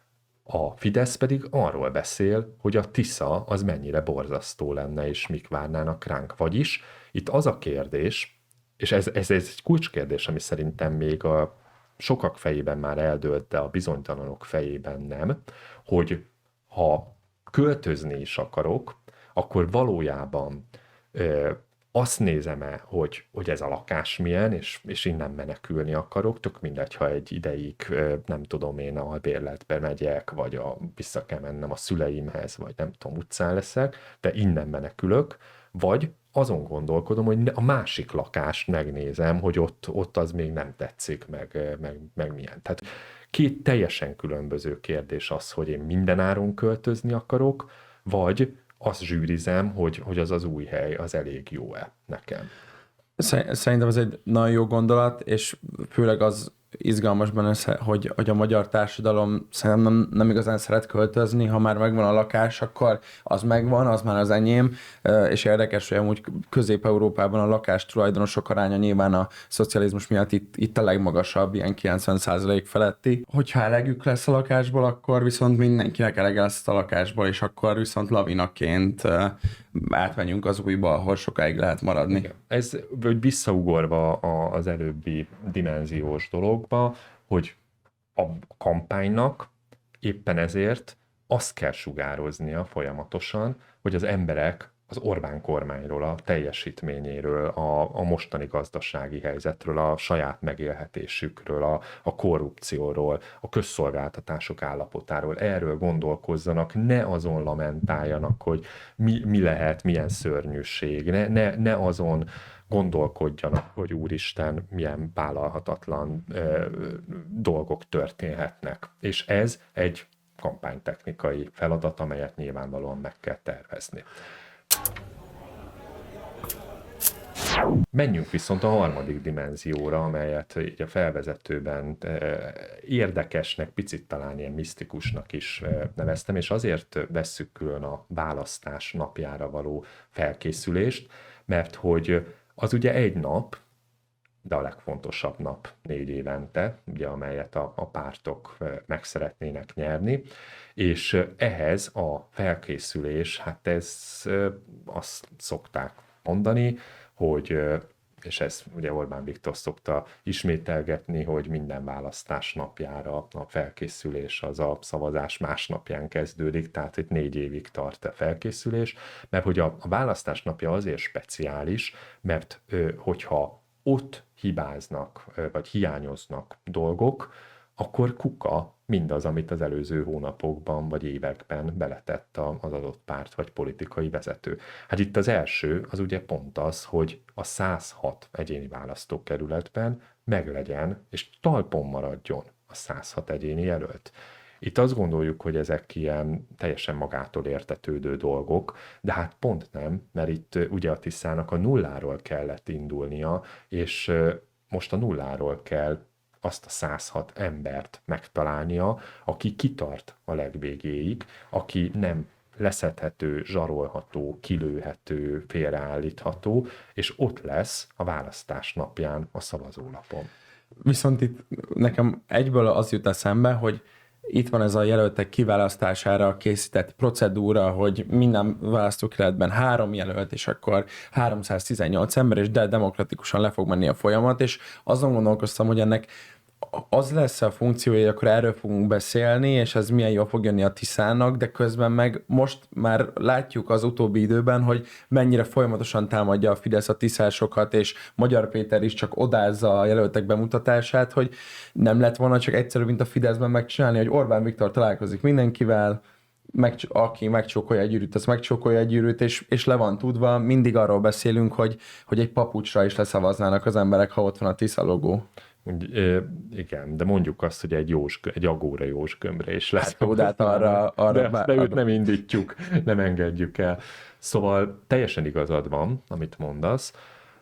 a Fidesz pedig arról beszél, hogy a Tisza az mennyire borzasztó lenne, és mik várnának ránk. Vagyis itt az a kérdés, és ez, ez, ez egy kulcskérdés, ami szerintem még a sokak fejében már eldőlt, de a bizonytalanok fejében nem, hogy ha költözni is akarok, akkor valójában ö, azt nézem-e, hogy, hogy ez a lakás milyen, és, és innen menekülni akarok, tök mindegy, ha egy ideig, nem tudom én, albérletbe megyek, vagy a, vissza kell mennem a szüleimhez, vagy nem tudom, utcán leszek, de innen menekülök, vagy azon gondolkodom, hogy a másik lakást megnézem, hogy ott, ott az még nem tetszik, meg, meg, meg milyen. Tehát két teljesen különböző kérdés az, hogy én mindenáron költözni akarok, vagy azt zsűrizem, hogy, hogy az az új hely, az elég jó-e nekem. Szerintem ez egy nagyon jó gondolat, és főleg az izgalmas benne, hogy, hogy a magyar társadalom szerintem nem, nem igazán szeret költözni, ha már megvan a lakás, akkor az megvan, az már az enyém, és érdekes, hogy amúgy Közép-Európában a lakás tulajdonosok aránya nyilván a szocializmus miatt itt, itt a legmagasabb, ilyen kilencven százalék feletti. Hogyha elegük lesz a lakásból, akkor viszont mindenkinek elege lesz a lakásból, és akkor viszont lavinaként átmenjünk az újba, ahol sokáig lehet maradni. Igen. Ez vagy visszaugorva az előbbi dimenziós dologba, hogy a kampánynak éppen ezért azt kell sugároznia folyamatosan, hogy az emberek az Orbán kormányról, a teljesítményéről, a, a mostani gazdasági helyzetről, a saját megélhetésükről, a, a korrupcióról, a közszolgáltatások állapotáról. Erről gondolkozzanak, ne azon lamentáljanak, hogy mi, mi lehet, milyen szörnyűség, ne, ne, ne azon gondolkodjanak, hogy úristen, milyen vállalhatatlan ö, dolgok történhetnek. És ez egy kampánytechnikai feladat, amelyet nyilvánvalóan meg kell tervezni. Menjünk viszont a harmadik dimenzióra, amelyet így a felvezetőben érdekesnek, picit talán ilyen misztikusnak is neveztem, és azért vesszük külön a választás napjára való felkészülést, mert hogy az ugye egy nap, de a legfontosabb nap négy évente, ugye, amelyet a, a pártok meg szeretnének nyerni, és ehhez a felkészülés, hát ez azt szokták mondani, hogy, és ez ugye Orbán Viktor szokta ismételgetni, hogy minden választás napjára a felkészülés az a szavazás másnapján kezdődik, tehát itt négy évig tart a felkészülés, mert hogy a, a választás napja azért speciális, mert hogyha ott hibáznak, vagy hiányoznak dolgok, akkor kuka mindaz, amit az előző hónapokban vagy években beletett az adott párt vagy politikai vezető. Hát itt az első, az ugye pont az, hogy a száz hat egyéni választókerületben meglegyen, és talpon maradjon a száz hat egyéni jelölt. Itt azt gondoljuk, hogy ezek ilyen teljesen magától értetődő dolgok, de hát pont nem, mert itt ugye a Tiszának a nulláról kellett indulnia, és most a nulláról kell azt a száz hat embert megtalálnia, aki kitart a legvégéig, aki nem leszedhető, zsarolható, kilőhető, félreállítható, és ott lesz a választás napján a szavazólapon. Viszont itt nekem egyből az jut eszembe, hogy itt van ez a jelöltek kiválasztására készített procedúra, hogy minden választókerületben három jelölt, és akkor háromszáztizennyolc ember, és de demokratikusan le fog menni a folyamat, és azon gondolkoztam, hogy ennek az lesz a funkciója, hogy akkor erről fogunk beszélni, és ez milyen jól fog jönni a Tiszának, de közben meg most már látjuk az utóbbi időben, hogy mennyire folyamatosan támadja a Fidesz a tiszásokat, és Magyar Péter is csak odázza a jelöltek bemutatását, hogy nem lett volna csak egyszerű, mint a Fideszben megcsinálni, hogy Orbán Viktor találkozik mindenkivel, meg, aki megcsókolja egy gyűrűt, az megcsókolja egy gyűrűt, és, és le van tudva, mindig arról beszélünk, hogy, hogy egy papucsra is leszavaznának az emberek, ha ott van a Tisza logó. Igen, de mondjuk azt, hogy egy, jós, egy agóra jósgömbre is lesz. Hát, de, hát arra, arra de, bár, de őt nem indítjuk, nem engedjük el. Szóval teljesen igazad van, amit mondasz.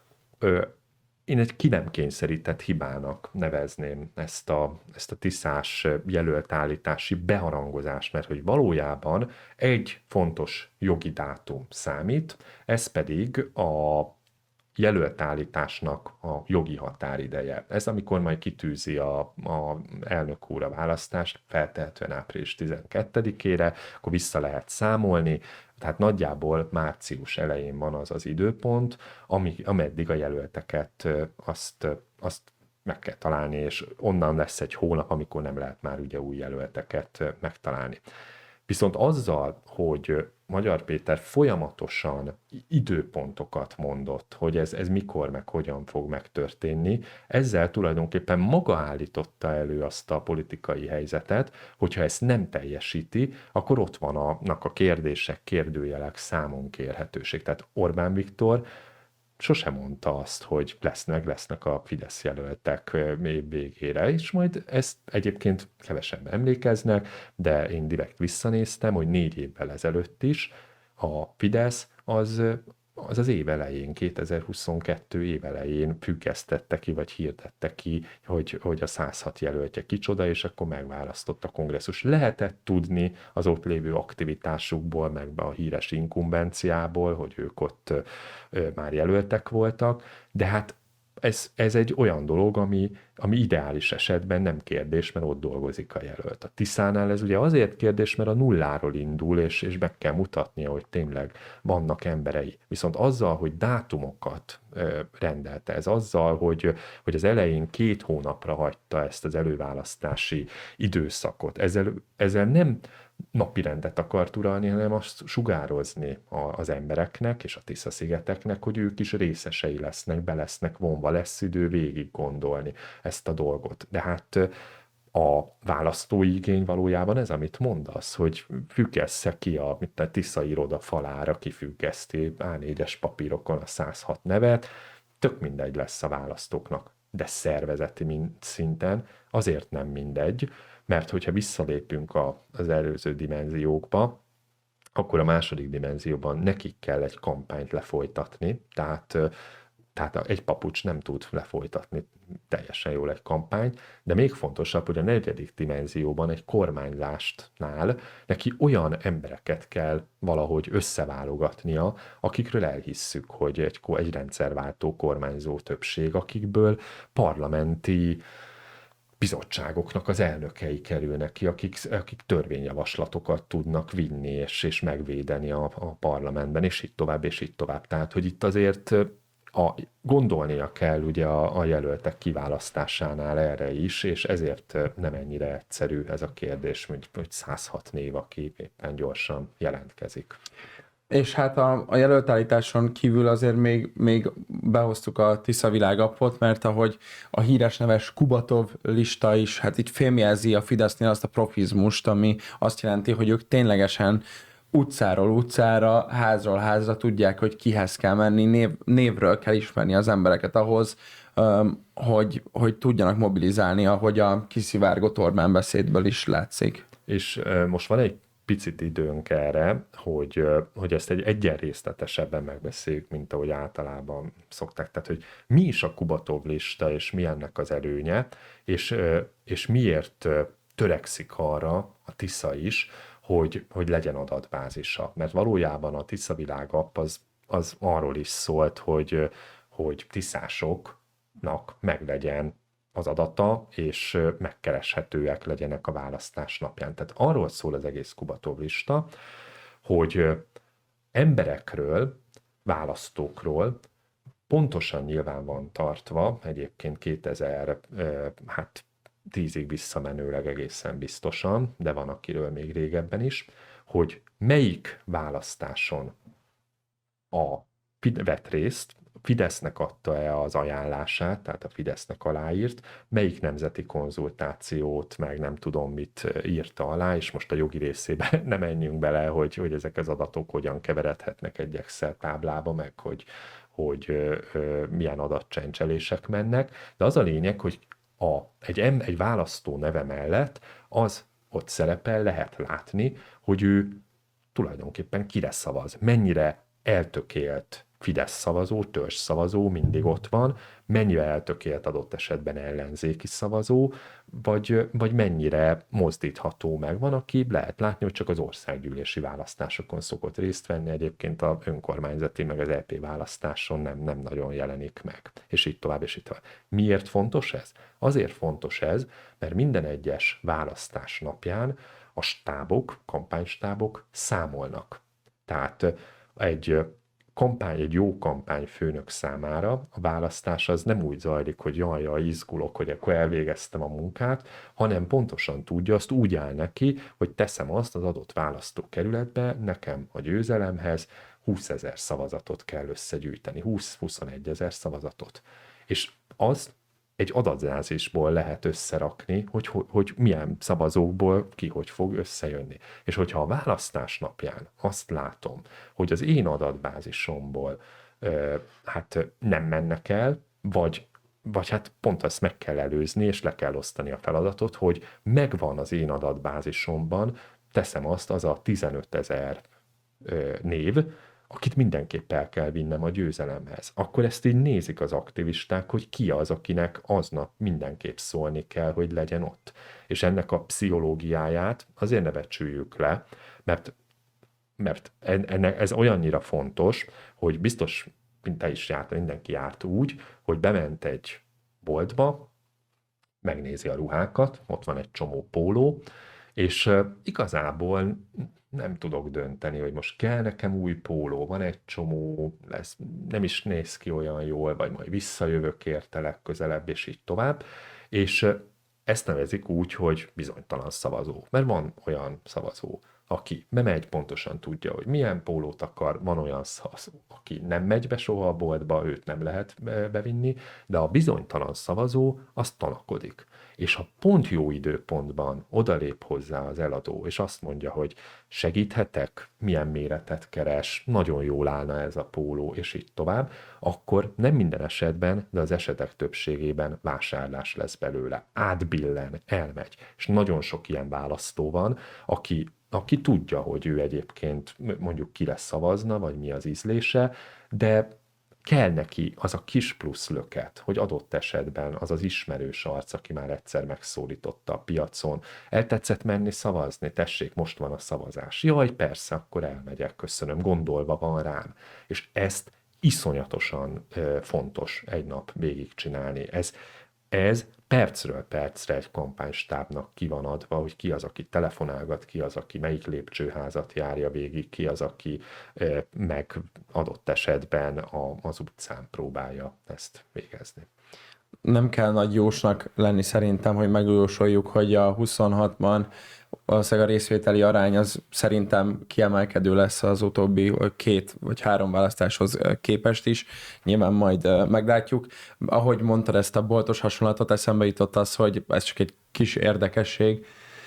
Én egy ki nem kényszerített hibának nevezném ezt a, ezt a tiszás jelöltállítási beharangozást, mert hogy valójában egy fontos jogi dátum számít, ez pedig a jelöltállításnak a jogi határideje. Ez amikor majd kitűzi a, a elnök úr a választást, feltehetően április tizenkettedikére, akkor vissza lehet számolni, tehát nagyjából március elején van az az időpont, ami, ameddig a jelölteket azt, azt meg kell találni, és onnan lesz egy hónap, amikor nem lehet már ugye új jelölteket megtalálni. Viszont azzal, hogy Magyar Péter folyamatosan időpontokat mondott, hogy ez, ez mikor, meg hogyan fog megtörténni, ezzel tulajdonképpen maga állította elő azt a politikai helyzetet, hogyha ezt nem teljesíti, akkor ott van annak a kérdések, kérdőjelek, számon kérhetőség. Tehát Orbán Viktor sosem mondta azt, hogy lesznek, lesznek a Fidesz jelöltek év végére, és majd ezt egyébként kevesebb emlékeznek, de én direkt visszanéztem, hogy négy évvel ezelőtt is a Fidesz az az, az év elején, kétezer-huszonkettő év elején függesztette ki, vagy hirdette ki, hogy, hogy a száz hat jelöltje kicsoda, és akkor megválasztott a kongresszus. Lehetett tudni az ott lévő aktivitásukból, meg a híres inkumbenciából, hogy ők ott ö, már jelöltek voltak, de hát ez, ez egy olyan dolog, ami, ami ideális esetben nem kérdés, mert ott dolgozik a jelölt. A Tiszánál ez ugye azért kérdés, mert a nulláról indul, és, és meg kell mutatnia, hogy tényleg vannak emberei. Viszont azzal, hogy dátumokat ö, rendelte, ez azzal, hogy, hogy az elején két hónapra hagyta ezt az előválasztási időszakot, ezzel, ezzel nem napirendet akart uralni, hanem azt sugározni a, az embereknek és a Tisza-szigeteknek, hogy ők is részesei lesznek, be lesznek vonva, lesz idő végig gondolni ezt a dolgot. De hát a választói igény valójában ez, amit mondasz, hogy függessze ki a, mint a Tisza iroda falára, kifüggeszti á négyes papírokon a száz hat nevet, tök mindegy lesz a választóknak, de szervezeti szinten azért nem mindegy, mert hogyha visszalépünk a, az előző dimenziókba, akkor a második dimenzióban nekik kell egy kampányt lefolytatni, tehát, tehát egy papucs nem tud lefolytatni teljesen jól egy kampányt, de még fontosabb, hogy a negyedik dimenzióban egy kormányzástnál neki olyan embereket kell valahogy összeválogatnia, akikről elhisszük, hogy egy, egy rendszerváltó kormányzó többség, akikből parlamenti bizottságoknak az elnökei kerülnek ki, akik, akik törvényjavaslatokat tudnak vinni és, és megvédeni a, a parlamentben, és így tovább, és így tovább. Tehát, hogy itt azért a, gondolnia kell ugye a, a jelöltek kiválasztásánál erre is, és ezért nem ennyire egyszerű ez a kérdés, mint hogy száz hat név, aki éppen gyorsan jelentkezik. És hát a, a jelöltállításon kívül azért még, még behoztuk a Tisza világapot, mert ahogy a híres neves Kubatov lista is, hát itt fémjelzi a Fidesznél azt a profizmust, ami azt jelenti, hogy ők ténylegesen utcáról utcára, házról házra tudják, hogy kihez kell menni, név, névről kell ismerni az embereket ahhoz, hogy, hogy tudjanak mobilizálni, ahogy a kiszivárgott Orbán beszédből is látszik. És most van egy picit időnk erre, hogy, hogy ezt egy egyen részletesebben megbeszéljük, mint ahogy általában szokták. Tehát, hogy mi is a Kubatov lista, és mi ennek az előnye, és, és miért törekszik arra a Tisza is, hogy, hogy legyen adatbázisa. Mert valójában a Tisza világap az, az arról is szólt, hogy, hogy tiszásoknak meglegyen az adata, és megkereshetőek legyenek a választás napján. Tehát arról szól az egész Kubatov lista, hogy emberekről, választókról pontosan nyilván van tartva, egyébként kétezer, hát tízig visszamenőleg egészen biztosan, de van akiről még régebben is, hogy melyik választáson a vett részt, Fidesznek adta-e az ajánlását, tehát a Fidesznek aláírt, melyik nemzeti konzultációt, meg nem tudom mit írta alá, és most a jogi részébe nem menjünk bele, hogy, hogy ezek az adatok hogyan keveredhetnek egy Excel táblába, meg hogy, hogy ö, ö, milyen adatcsencselések mennek, de az a lényeg, hogy a, egy, egy választó neve mellett az ott szerepel, lehet látni, hogy ő tulajdonképpen kire szavaz, mennyire eltökélt Fidesz szavazó, törzs szavazó mindig ott van, mennyire eltökélt adott esetben ellenzéki szavazó, vagy, vagy mennyire mozdítható meg. Van, aki lehet látni, hogy csak az országgyűlési választásokon szokott részt venni, egyébként a önkormányzati meg az é pé választáson nem, nem nagyon jelenik meg. És így tovább, és így tovább. Miért fontos ez? Azért fontos ez, mert minden egyes választás napján a stábok, kampánystábok számolnak. Tehát egy kampány, egy jó kampányfőnök számára a választás az nem úgy zajlik, hogy jaj, jaj, izgulok, hogy akkor elvégeztem a munkát, hanem pontosan tudja, azt úgy áll neki, hogy teszem azt az adott választókerületbe, nekem a győzelemhez húszezer szavazatot kell összegyűjteni, húsz-huszonegy ezer szavazatot. És az egy adatbázisból lehet összerakni, hogy, hogy, hogy milyen szavazókból ki hogy fog összejönni. És hogyha a választás napján azt látom, hogy az én adatbázisomból ö, hát nem mennek el, vagy, vagy hát pont azt meg kell előzni, és le kell osztani a feladatot, hogy megvan az én adatbázisomban, teszem azt, az a tizenöt ezer név, akit mindenképp el kell vinnem a győzelemhez. Akkor ezt így nézik az aktivisták, hogy ki az, akinek aznap mindenképp szólni kell, hogy legyen ott. És ennek a pszichológiáját azért ne becsüljük le, mert, mert ennek, ez olyannyira fontos, hogy biztos, mint te is járt, mindenki járt úgy, hogy bement egy boltba, megnézi a ruhákat, ott van egy csomó póló, és uh, igazából nem tudok dönteni, hogy most kell nekem új póló, van egy csomó, lesz, nem is néz ki olyan jól, vagy majd visszajövök érte legközelebb, és így tovább. És uh, ezt nevezik úgy, hogy bizonytalan szavazó, mert van olyan szavazó, aki bemegy, pontosan tudja, hogy milyen pólót akar, van olyan szavazó, aki nem megy be soha a boltba, őt nem lehet bevinni, de a bizonytalan szavazó az tanakodik. És ha pont jó időpontban odalép hozzá az eladó, és azt mondja, hogy segíthetek, milyen méretet keres, nagyon jól állna ez a póló, és így tovább, akkor nem minden esetben, de az esetek többségében vásárlás lesz belőle. Átbillen, elmegy. És nagyon sok ilyen választó van, aki, aki tudja, hogy ő egyébként mondjuk ki lesz szavazna, vagy mi az ízlése, de kell neki az a kis plusz löket, hogy adott esetben az az ismerős arc, aki már egyszer megszólította a piacon, el tetszett menni szavazni, tessék, most van a szavazás. Jaj, persze, akkor elmegyek, köszönöm, gondolva van rám. És ezt iszonyatosan fontos egy nap végigcsinálni. Ez, ez percről percre egy kampánystábnak ki van adva, hogy ki az, aki telefonálgat, ki az, aki melyik lépcsőházat járja végig, ki az, aki meg adott esetben a, az utcán próbálja ezt végezni. Nem kell nagy jósnak lenni szerintem, hogy megjósoljuk, hogy a huszonhatban valószínűleg a részvételi arány az szerintem kiemelkedő lesz az utóbbi két vagy három választáshoz képest is. Nyilván majd meglátjuk. Ahogy mondtad ezt a boltos hasonlatot, eszembe jutott az, hogy ez csak egy kis érdekesség,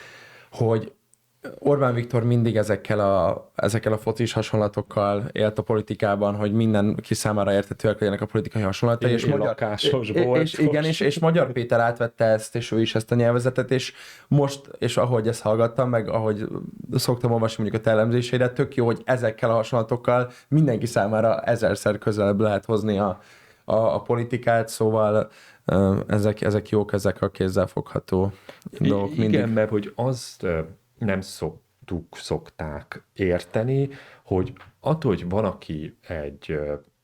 hogy Orbán Viktor mindig ezekkel a, ezekkel a focis hasonlatokkal élt a politikában, hogy mindenki számára érthetőek legyenek a politikai hasonlatai. És, magyar, lakásos, és, boltos. és, igen, és, és Magyar Péter átvette ezt, és ő is ezt a nyelvezetet, és most, és ahogy ezt hallgattam, meg ahogy szoktam olvasni mondjuk a te elemzéseire, tök jó, hogy ezekkel a hasonlatokkal mindenki számára ezerszer közelebb lehet hozni a, a, a politikát, szóval ezek, ezek jók, ezek a kézzelfogható dolgok Igen, mindig. mert hogy azt nem szoktuk, szokták érteni, hogy attól, hogy van, aki egy,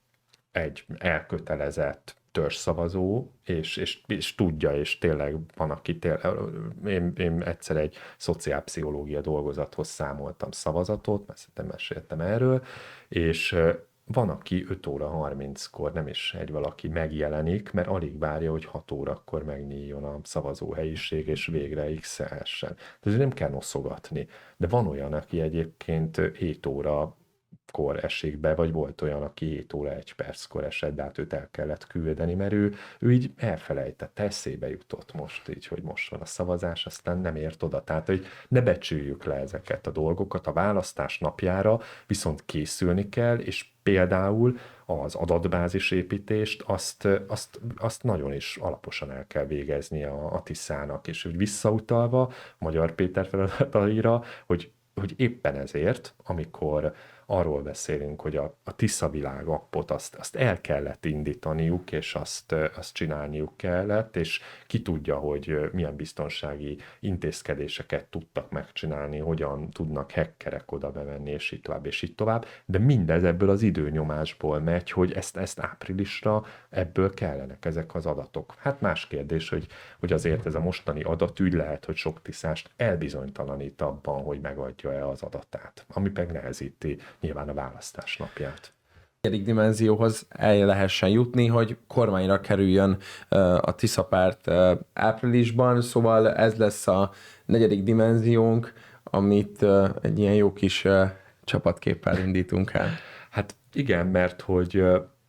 egy elkötelezett törzsszavazó, és, és, és tudja, és tényleg van, aki tényleg, én, én egyszer egy szociálpszichológia dolgozathoz számoltam szavazatot, mert szerintem meséltem erről, és van, aki öt óra harminckor nem is egy valaki megjelenik, mert alig várja, hogy hat órakor megnyíljon a szavazóhelyiség, és végre x-elhessen. Tehát nem kell noszogatni. De van olyan, aki egyébként hét óra kor esik be, vagy volt olyan, aki hét óra egy perckor esett, de hát őt el kellett küldeni, mert ő, ő így elfelejtette, eszébe jutott most így, hogy most van a szavazás, aztán nem ért oda. Tehát, hogy ne becsüljük le ezeket a dolgokat a választás napjára, viszont készülni kell, és például az adatbázis építést, azt, azt, azt nagyon is alaposan el kell végezni a, a tiszának, és úgy visszautalva Magyar Péter feladataira, hogy, hogy éppen ezért, amikor arról beszélünk, hogy a, a Tisza Világ appot azt, azt el kellett indítaniuk, és azt, azt csinálniuk kellett, és ki tudja, hogy milyen biztonsági intézkedéseket tudtak megcsinálni, hogyan tudnak hackerek oda bemenni, és így tovább, és így tovább, de mindez ebből az időnyomásból megy, hogy ezt, ezt áprilisra ebből kellenek ezek az adatok. Hát más kérdés, hogy, hogy azért ez a mostani adatügy lehet, hogy sok tiszást elbizonytalanít abban, hogy megadja-e az adatát, ami meg nehezíti nyilván a választás napját. Negyedik dimenzióhoz el lehessen jutni, hogy kormányra kerüljön a Tisza párt áprilisban, szóval ez lesz a negyedik dimenziónk, amit egy ilyen jó kis csapatképpel indítunk el. Hát igen, mert hogy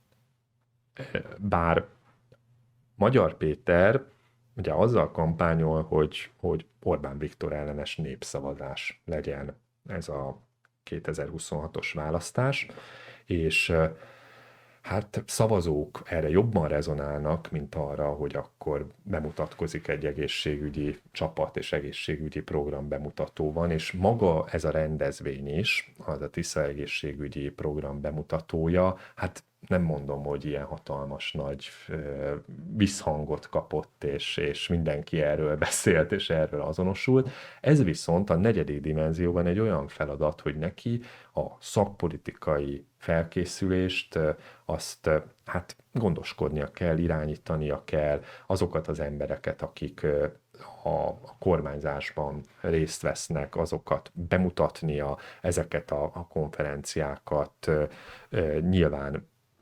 bár Magyar Péter ugye azzal kampányol, hogy, hogy Orbán Viktor ellenes népszavazás legyen ez a kétezer-huszonhatos választás, és hát szavazók erre jobban rezonálnak, mint arra, hogy akkor bemutatkozik egy egészségügyi csapat és egészségügyi program bemutató van, és maga ez a rendezvény is, az a Tisza egészségügyi program bemutatója, hát nem mondom, hogy ilyen hatalmas nagy visszhangot kapott, és, és mindenki erről beszélt, és erről azonosult. Ez viszont a negyedik dimenzióban egy olyan feladat, hogy neki a szakpolitikai felkészülést, azt hát gondoskodnia kell, irányítania kell azokat az embereket, akik a kormányzásban részt vesznek, azokat bemutatnia, ezeket a, a konferenciákat nyilván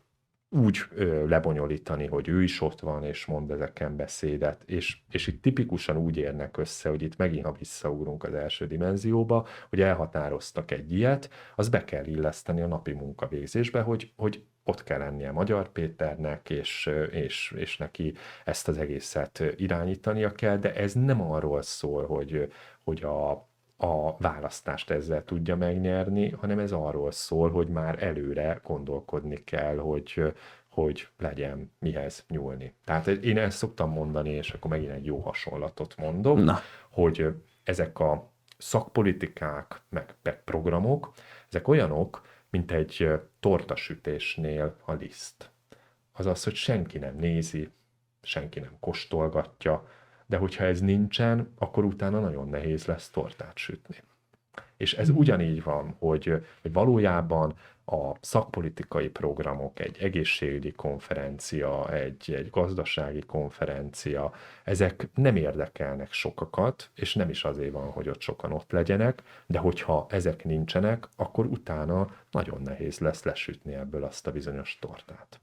úgy ö, lebonyolítani, hogy ő is ott van, és mond ezeken beszédet, és, és itt tipikusan úgy érnek össze, hogy itt megint, ha visszaugrunk az első dimenzióba, hogy elhatároztak egy ilyet, az be kell illeszteni a napi munkavégzésbe, hogy, hogy ott kell lennie Magyar Péternek, és, és, és neki ezt az egészet irányítania kell, de ez nem arról szól, hogy, hogy a, a választást ezzel tudja megnyerni, hanem ez arról szól, hogy már előre gondolkodni kell, hogy, hogy legyen mihez nyúlni. Tehát én ezt szoktam mondani, és akkor megint egy jó hasonlatot mondok, Na. hogy ezek a szakpolitikák, meg, meg programok, ezek olyanok, mint egy tortasütésnél a liszt. Azaz, hogy senki nem nézi, senki nem kóstolgatja, de hogyha ez nincsen, akkor utána nagyon nehéz lesz tortát sütni. És ez ugyanígy van, hogy, hogy valójában a szakpolitikai programok, egy egészségügyi konferencia, egy, egy gazdasági konferencia, ezek nem érdekelnek sokakat, és nem is azért van, hogy ott sokan ott legyenek, de hogyha ezek nincsenek, akkor utána nagyon nehéz lesz lesütni ebből azt a bizonyos tortát.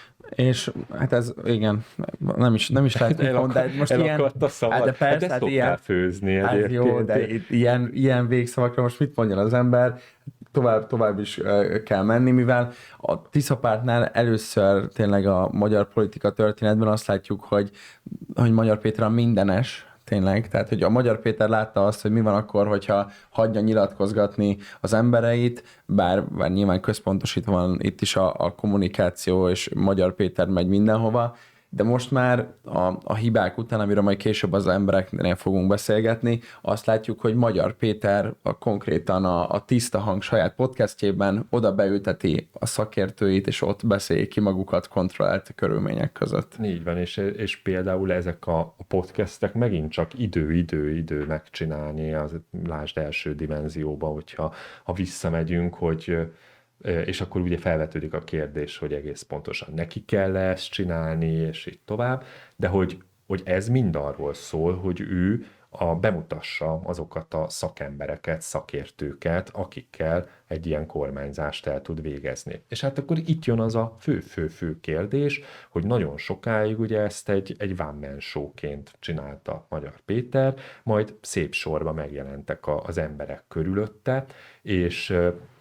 És hát ez, igen, nem is, nem is lehet mit mondani, de most ilyen... a szavad. Hát de persze, hát hát ilyen... főzni Hát egyébként. jó, de itt ilyen, ilyen végszavakra most mit mondjon az ember? Tovább, tovább is uh, kell menni, mivel a Tisza pártnál először tényleg a magyar politika történetben azt látjuk, hogy, hogy Magyar Péter a mindenes, tényleg. Tehát, hogy a Magyar Péter látta azt, hogy mi van akkor, hogyha hagyja nyilatkozgatni az embereit, bár, bár nyilván központosítva van itt is a, a kommunikáció, és Magyar Péter megy mindenhova, de most már a, a hibák után, amiről majd később az embereknél fogunk beszélgetni, azt látjuk, hogy Magyar Péter a, konkrétan a, a Tiszta Hang saját podcastjében oda beülteti a szakértőit, és ott beszéljék ki magukat kontrollált körülmények között. Így van, és, és például ezek a podcastek megint csak idő-idő-idő megcsinálni, az lásd első dimenzióba, hogyha ha visszamegyünk, hogy és akkor ugye felvetődik a kérdés, hogy egész pontosan neki kell ezt csinálni, és így tovább, de hogy, hogy ez mind arról szól, hogy ő a, bemutassa azokat a szakembereket, szakértőket, akikkel egy ilyen kormányzást el tud végezni. És hát akkor itt jön az a fő-fő-fő kérdés, hogy nagyon sokáig ugye ezt egy, egy one-man show-ként csinálta Magyar Péter, majd szép sorba megjelentek a, az emberek körülötte, és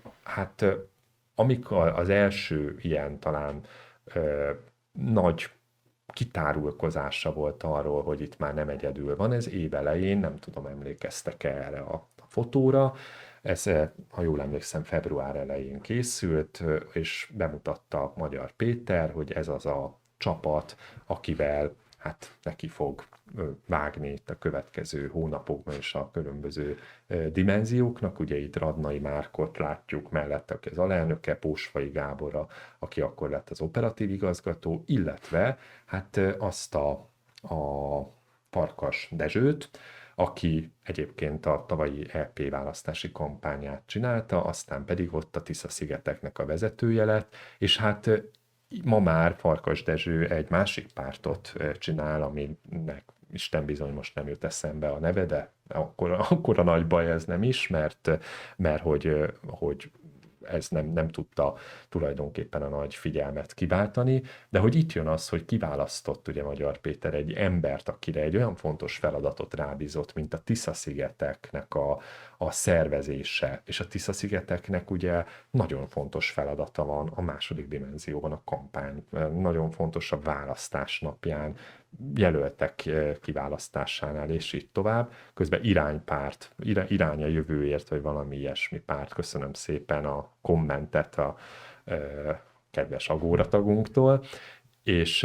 hát amikor az első ilyen talán ö, nagy kitárulkozása volt arról, hogy itt már nem egyedül van, ez év elején, nem tudom, emlékeztek-e erre a, a fotóra, ez, ha jól emlékszem, február elején készült, és bemutatta Magyar Péter, hogy ez az a csapat, akivel hát neki fog vágni itt a következő hónapokban is a különböző dimenzióknak. Ugye itt Radnai Márkot látjuk mellett, aki az alelnöke, Pósfai Gábor, aki akkor lett az operatív igazgató, illetve hát azt a, a Farkas Dezsőt, aki egyébként a tavalyi é pé választási kampányát csinálta, aztán pedig ott a Tisza-szigeteknek a vezetője lett, és hát ma már Farkas Dezső egy másik pártot csinál, aminek Isten bizony most nem jut eszembe a neve, de akkor, akkor a nagy baj ez nem is, mert, mert hogy, hogy ez nem, nem tudta tulajdonképpen a nagy figyelmet kiváltani, de hogy itt jön az, hogy kiválasztott ugye Magyar Péter egy embert, akire egy olyan fontos feladatot rábízott, mint a Tisza-szigeteknek a, a szervezése, és a Tisza-szigeteknek ugye nagyon fontos feladata van a második dimenzióban a kampány, nagyon fontos a választás napján, jelöltek kiválasztásánál, és így tovább. Közben iránypárt, irány a jövőért, vagy valami ilyesmi párt. Köszönöm szépen a kommentet a e, kedves Agóra tagunktól, és,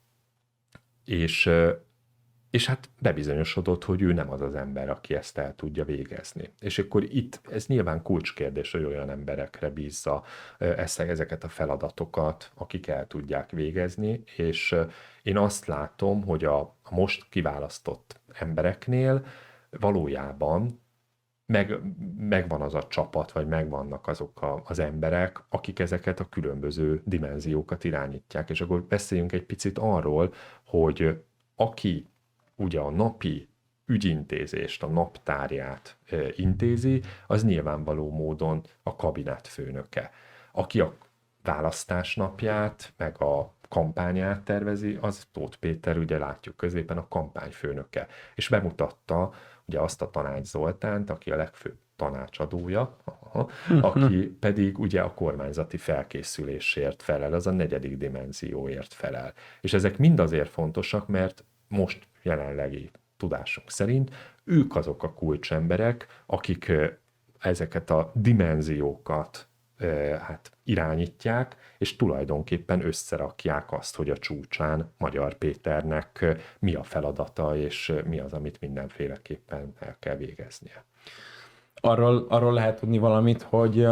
és, és hát bebizonyosodott, hogy ő nem az az ember, aki ezt el tudja végezni. És akkor itt ez nyilván kulcskérdés, hogy olyan emberekre bízza ezeket a feladatokat, akik el tudják végezni, és én azt látom, hogy a, a most kiválasztott embereknél valójában meg, megvan az a csapat, vagy megvannak azok a, az emberek, akik ezeket a különböző dimenziókat irányítják. És akkor beszéljünk egy picit arról, hogy aki ugye a napi ügyintézést, a naptárját intézi, az nyilvánvaló módon a kabinett főnöke, aki a választás napját, meg a kampányát tervezi, az Tóth Péter, ugye látjuk középen, a kampányfőnöke. És bemutatta ugye azt a Tanács Zoltánt, aki a legfőbb tanácsadója, aha, aki pedig ugye a kormányzati felkészülésért felel, az a negyedik dimenzióért felel. És ezek mind azért fontosak, mert most jelenlegi tudásunk szerint ők azok a kulcsemberek, akik ezeket a dimenziókat hát irányítják, és tulajdonképpen összerakják azt, hogy a csúcsán Magyar Péternek mi a feladata, és mi az, amit mindenféleképpen el kell végeznie. Arról, arról lehet tudni valamit, hogy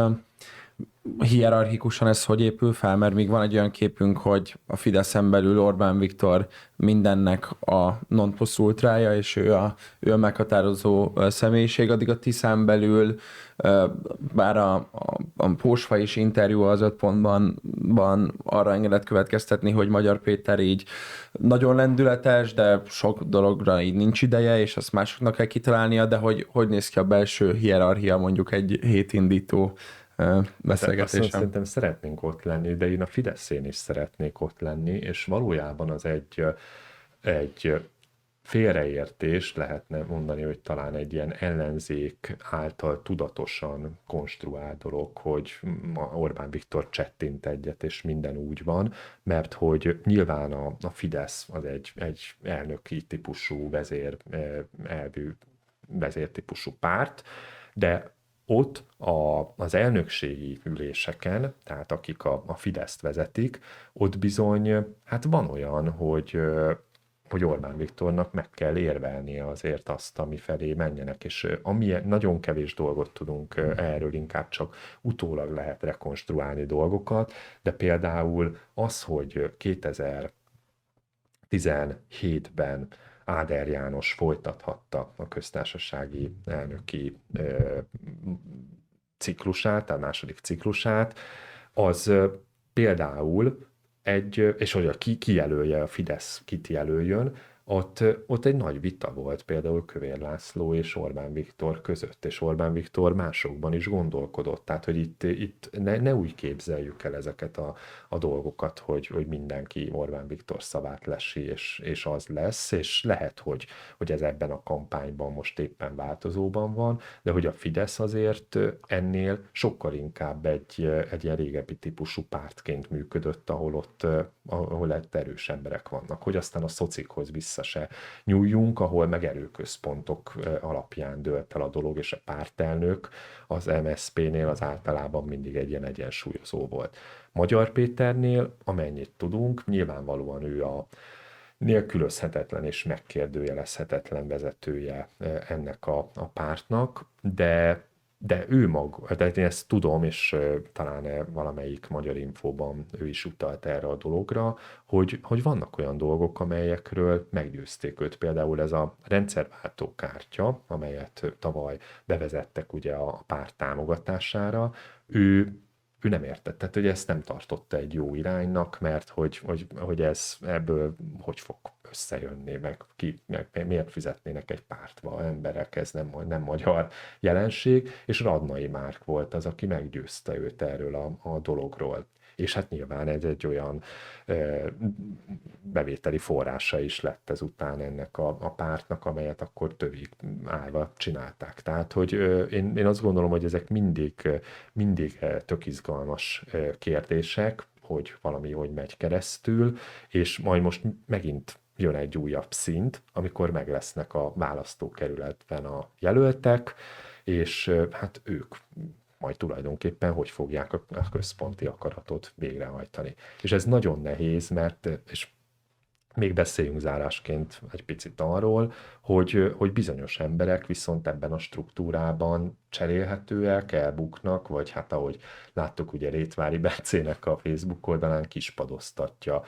hierarchikusan ez hogy épül fel, mert még van egy olyan képünk, hogy a Fideszen belül Orbán Viktor mindennek a non plus ultrája, és ő a, ő a meghatározó személyiség, addig a Tiszán belül, bár a, a, a Pósfai is interjú az öt pontban van, arra engedett következtetni, hogy Magyar Péter így nagyon lendületes, de sok dologra így nincs ideje, és azt másoknak kell kitalálnia, de hogy, hogy néz ki a belső hierarchia mondjuk egy hétindító beszélgetésem. Azt szerintem szeretnénk ott lenni, de én a Fideszén is szeretnék ott lenni, és valójában az egy, egy félreértés lehetne mondani, hogy talán egy ilyen ellenzék által tudatosan konstruált dolog, hogy Orbán Viktor csettint egyet, és minden úgy van, mert hogy nyilván a, a Fidesz az egy, egy elnöki típusú vezér, elvű vezértípusú párt, de ott a, az elnökségi üléseken, tehát akik a, a Fideszt vezetik, ott bizony, hát van olyan, hogy, hogy Orbán Viktornak meg kell érvelnie azért azt, ami felé menjenek, és amilyen, nagyon kevés dolgot tudunk erről, inkább csak utólag lehet rekonstruálni dolgokat, de például az, hogy kétezer-tizenhétben Áder János folytathatta a köztársasági elnöki ö, ciklusát, a második ciklusát, az ö, például egy, és hogy a ki, kijelölje, a Fidesz kit jelöljön, ott, ott egy nagy vita volt például Kövér László és Orbán Viktor között, és Orbán Viktor másokban is gondolkodott, tehát hogy itt, itt ne, ne úgy képzeljük el ezeket a, a dolgokat, hogy, hogy mindenki Orbán Viktor szavát lesi, és, és az lesz, és lehet, hogy, hogy ez ebben a kampányban most éppen változóban van, de hogy a Fidesz azért ennél sokkal inkább egy, egy ilyen régebbi típusú pártként működött, ahol ott ahol erős emberek vannak, hogy aztán a szocikhoz vissza se nyúljunk, ahol meg erőközpontok alapján dőlt el a dolog, és a pártelnök az em es zé pé-nél az általában mindig egy ilyen egyensúlyozó volt. Magyar Péternél, amennyit tudunk, nyilvánvalóan ő a nélkülözhetetlen és megkérdőjelezhetetlen vezetője ennek a, a pártnak, de de ő maga, de én ezt tudom, és talán valamelyik Magyar Infóban ő is utalt erre a dologra, hogy, hogy vannak olyan dolgok, amelyekről meggyőzték őt. Például ez a rendszerváltó kártya, amelyet tavaly bevezettek ugye a párt támogatására, ő ő nem értett, tehát hogy ezt nem tartotta egy jó iránynak, mert hogy, hogy, hogy ez ebből hogy fog összejönni, meg, ki, meg miért fizetnének egy pártba emberek, ez nem, nem magyar jelenség, és Radnai Márk volt az, aki meggyőzte őt erről a, a dologról. És hát nyilván ez egy olyan e, bevételi forrása is lett ezután ennek a, a pártnak, amelyet akkor tövig állva csinálták. Tehát, hogy e, én, én azt gondolom, hogy ezek mindig, mindig tök izgalmas kérdések, hogy valami hogy megy keresztül, és majd most megint jön egy újabb szint, amikor meg lesznek a választókerületben a jelöltek, és hát ők majd tulajdonképpen hogy fogják a központi akaratot végrehajtani. És ez nagyon nehéz, mert, és még beszéljünk zárásként egy picit arról, hogy, hogy bizonyos emberek viszont ebben a struktúrában cserélhetőek, elbuknak, vagy hát ahogy láttuk, ugye Rétvári Bencének a Facebook oldalán kispadoztatja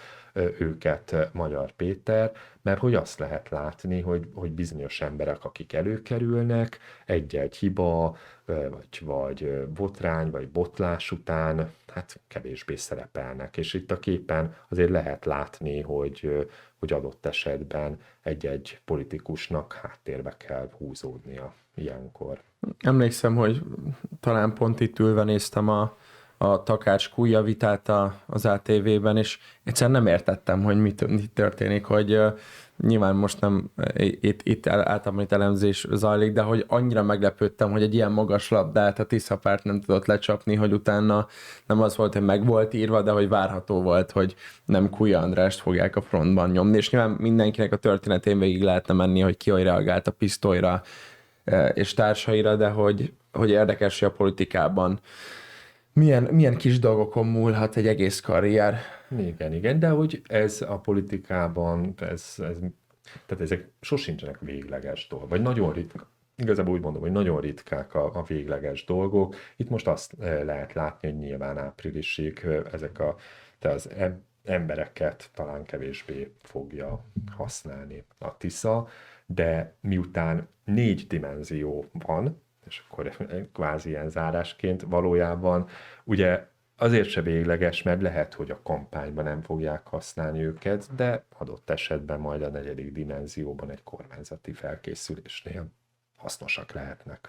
őket Magyar Péter, mert hogy azt lehet látni, hogy, hogy bizonyos emberek, akik előkerülnek, egy-egy hiba, vagy, vagy botrány, vagy botlás után, hát kevésbé szerepelnek. És itt a képen azért lehet látni, hogy, hogy adott esetben egy-egy politikusnak háttérbe kell húzódnia ilyenkor. Emlékszem, hogy talán pont itt ülve néztem a, a Takács-Kúja vitát a, az á té vében, és egyszerűen nem értettem, hogy mit, mit történik, hogy uh, nyilván most nem itt, itt általában itt elemzés zajlik, de hogy annyira meglepődtem, hogy egy ilyen magas labdát a Tiszapárt nem tudott lecsapni, hogy utána nem az volt, hogy meg volt írva, de hogy várható volt, hogy nem Kúja Andrást fogják a frontban nyomni, és nyilván mindenkinek a történetén végig lehetne menni, hogy ki hogy reagált a pisztolyra és társaira, de hogy, hogy érdekes, hogy a politikában milyen, milyen kis dolgokon múlhat egy egész karrier. Igen, igen, de hogy ez a politikában, ez, ez, tehát ezek sosincsenek végleges dolgok, vagy nagyon ritka. Igazából úgy mondom, hogy nagyon ritkák a, a végleges dolgok. Itt most azt lehet látni, hogy nyilván áprilisig ezek a, te az embereket talán kevésbé fogja használni a Tisza, de miután négy dimenzió van, és akkor kvázi ilyen zárásként valójában, ugye azért se végleges, mert lehet, hogy a kampányban nem fogják használni őket, de adott esetben majd a negyedik dimenzióban egy kormányzati felkészülésnél hasznosak lehetnek.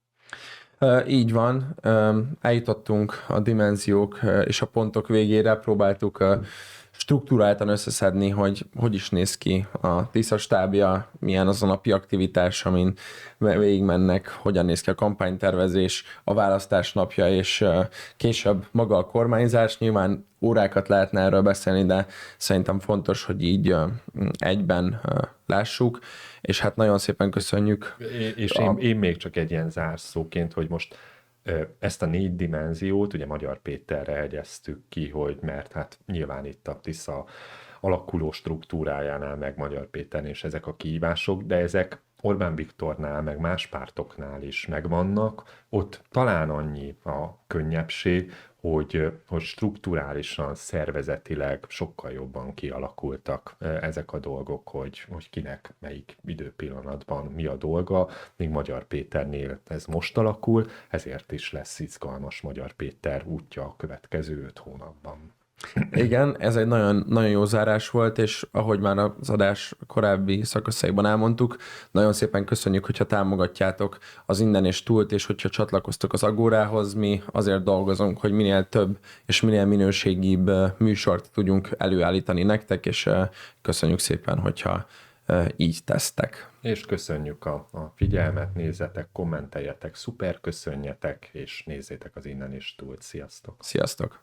Így van, eljutottunk a dimenziók és a pontok végére, próbáltuk struktúráltan összeszedni, hogy hogy is néz ki a Tisza stábja, milyen az a napi aktivitás, amin végigmennek, hogyan néz ki a kampánytervezés, a választás napja, és később maga a kormányzás. Nyilván órákat lehetne erről beszélni, de szerintem fontos, hogy így egyben lássuk, és hát nagyon szépen köszönjük. És a... én, én még csak egy ilyen zárszóként, hogy most ezt a négy dimenziót, ugye Magyar Péterre hegyeztük ki, hogy mert hát nyilván itt a Tisza alakuló struktúrájánál, meg Magyar Péternél és ezek a kihívások, de ezek Orbán Viktornál, meg más pártoknál is megvannak. Ott talán annyi a könnyebbség, hogy, hogy strukturálisan, szervezetileg sokkal jobban kialakultak ezek a dolgok, hogy, hogy kinek melyik időpillanatban mi a dolga, míg Magyar Péternél ez most alakul, ezért is lesz izgalmas Magyar Péter útja a következő öt hónapban. Igen, ez egy nagyon, nagyon jó zárás volt, és ahogy már az adás korábbi szakaszaiban elmondtuk, nagyon szépen köszönjük, hogyha támogatjátok az Innen és Túlt, és hogyha csatlakoztok az Agórához. Mi azért dolgozunk, hogy minél több és minél minőségibb műsort tudjunk előállítani nektek, és köszönjük szépen, hogyha így tesztek. És köszönjük a, a figyelmet, nézzetek, kommenteljetek, szuper, köszönjetek, és nézzétek az Innen és Túlt. Sziasztok! Sziasztok!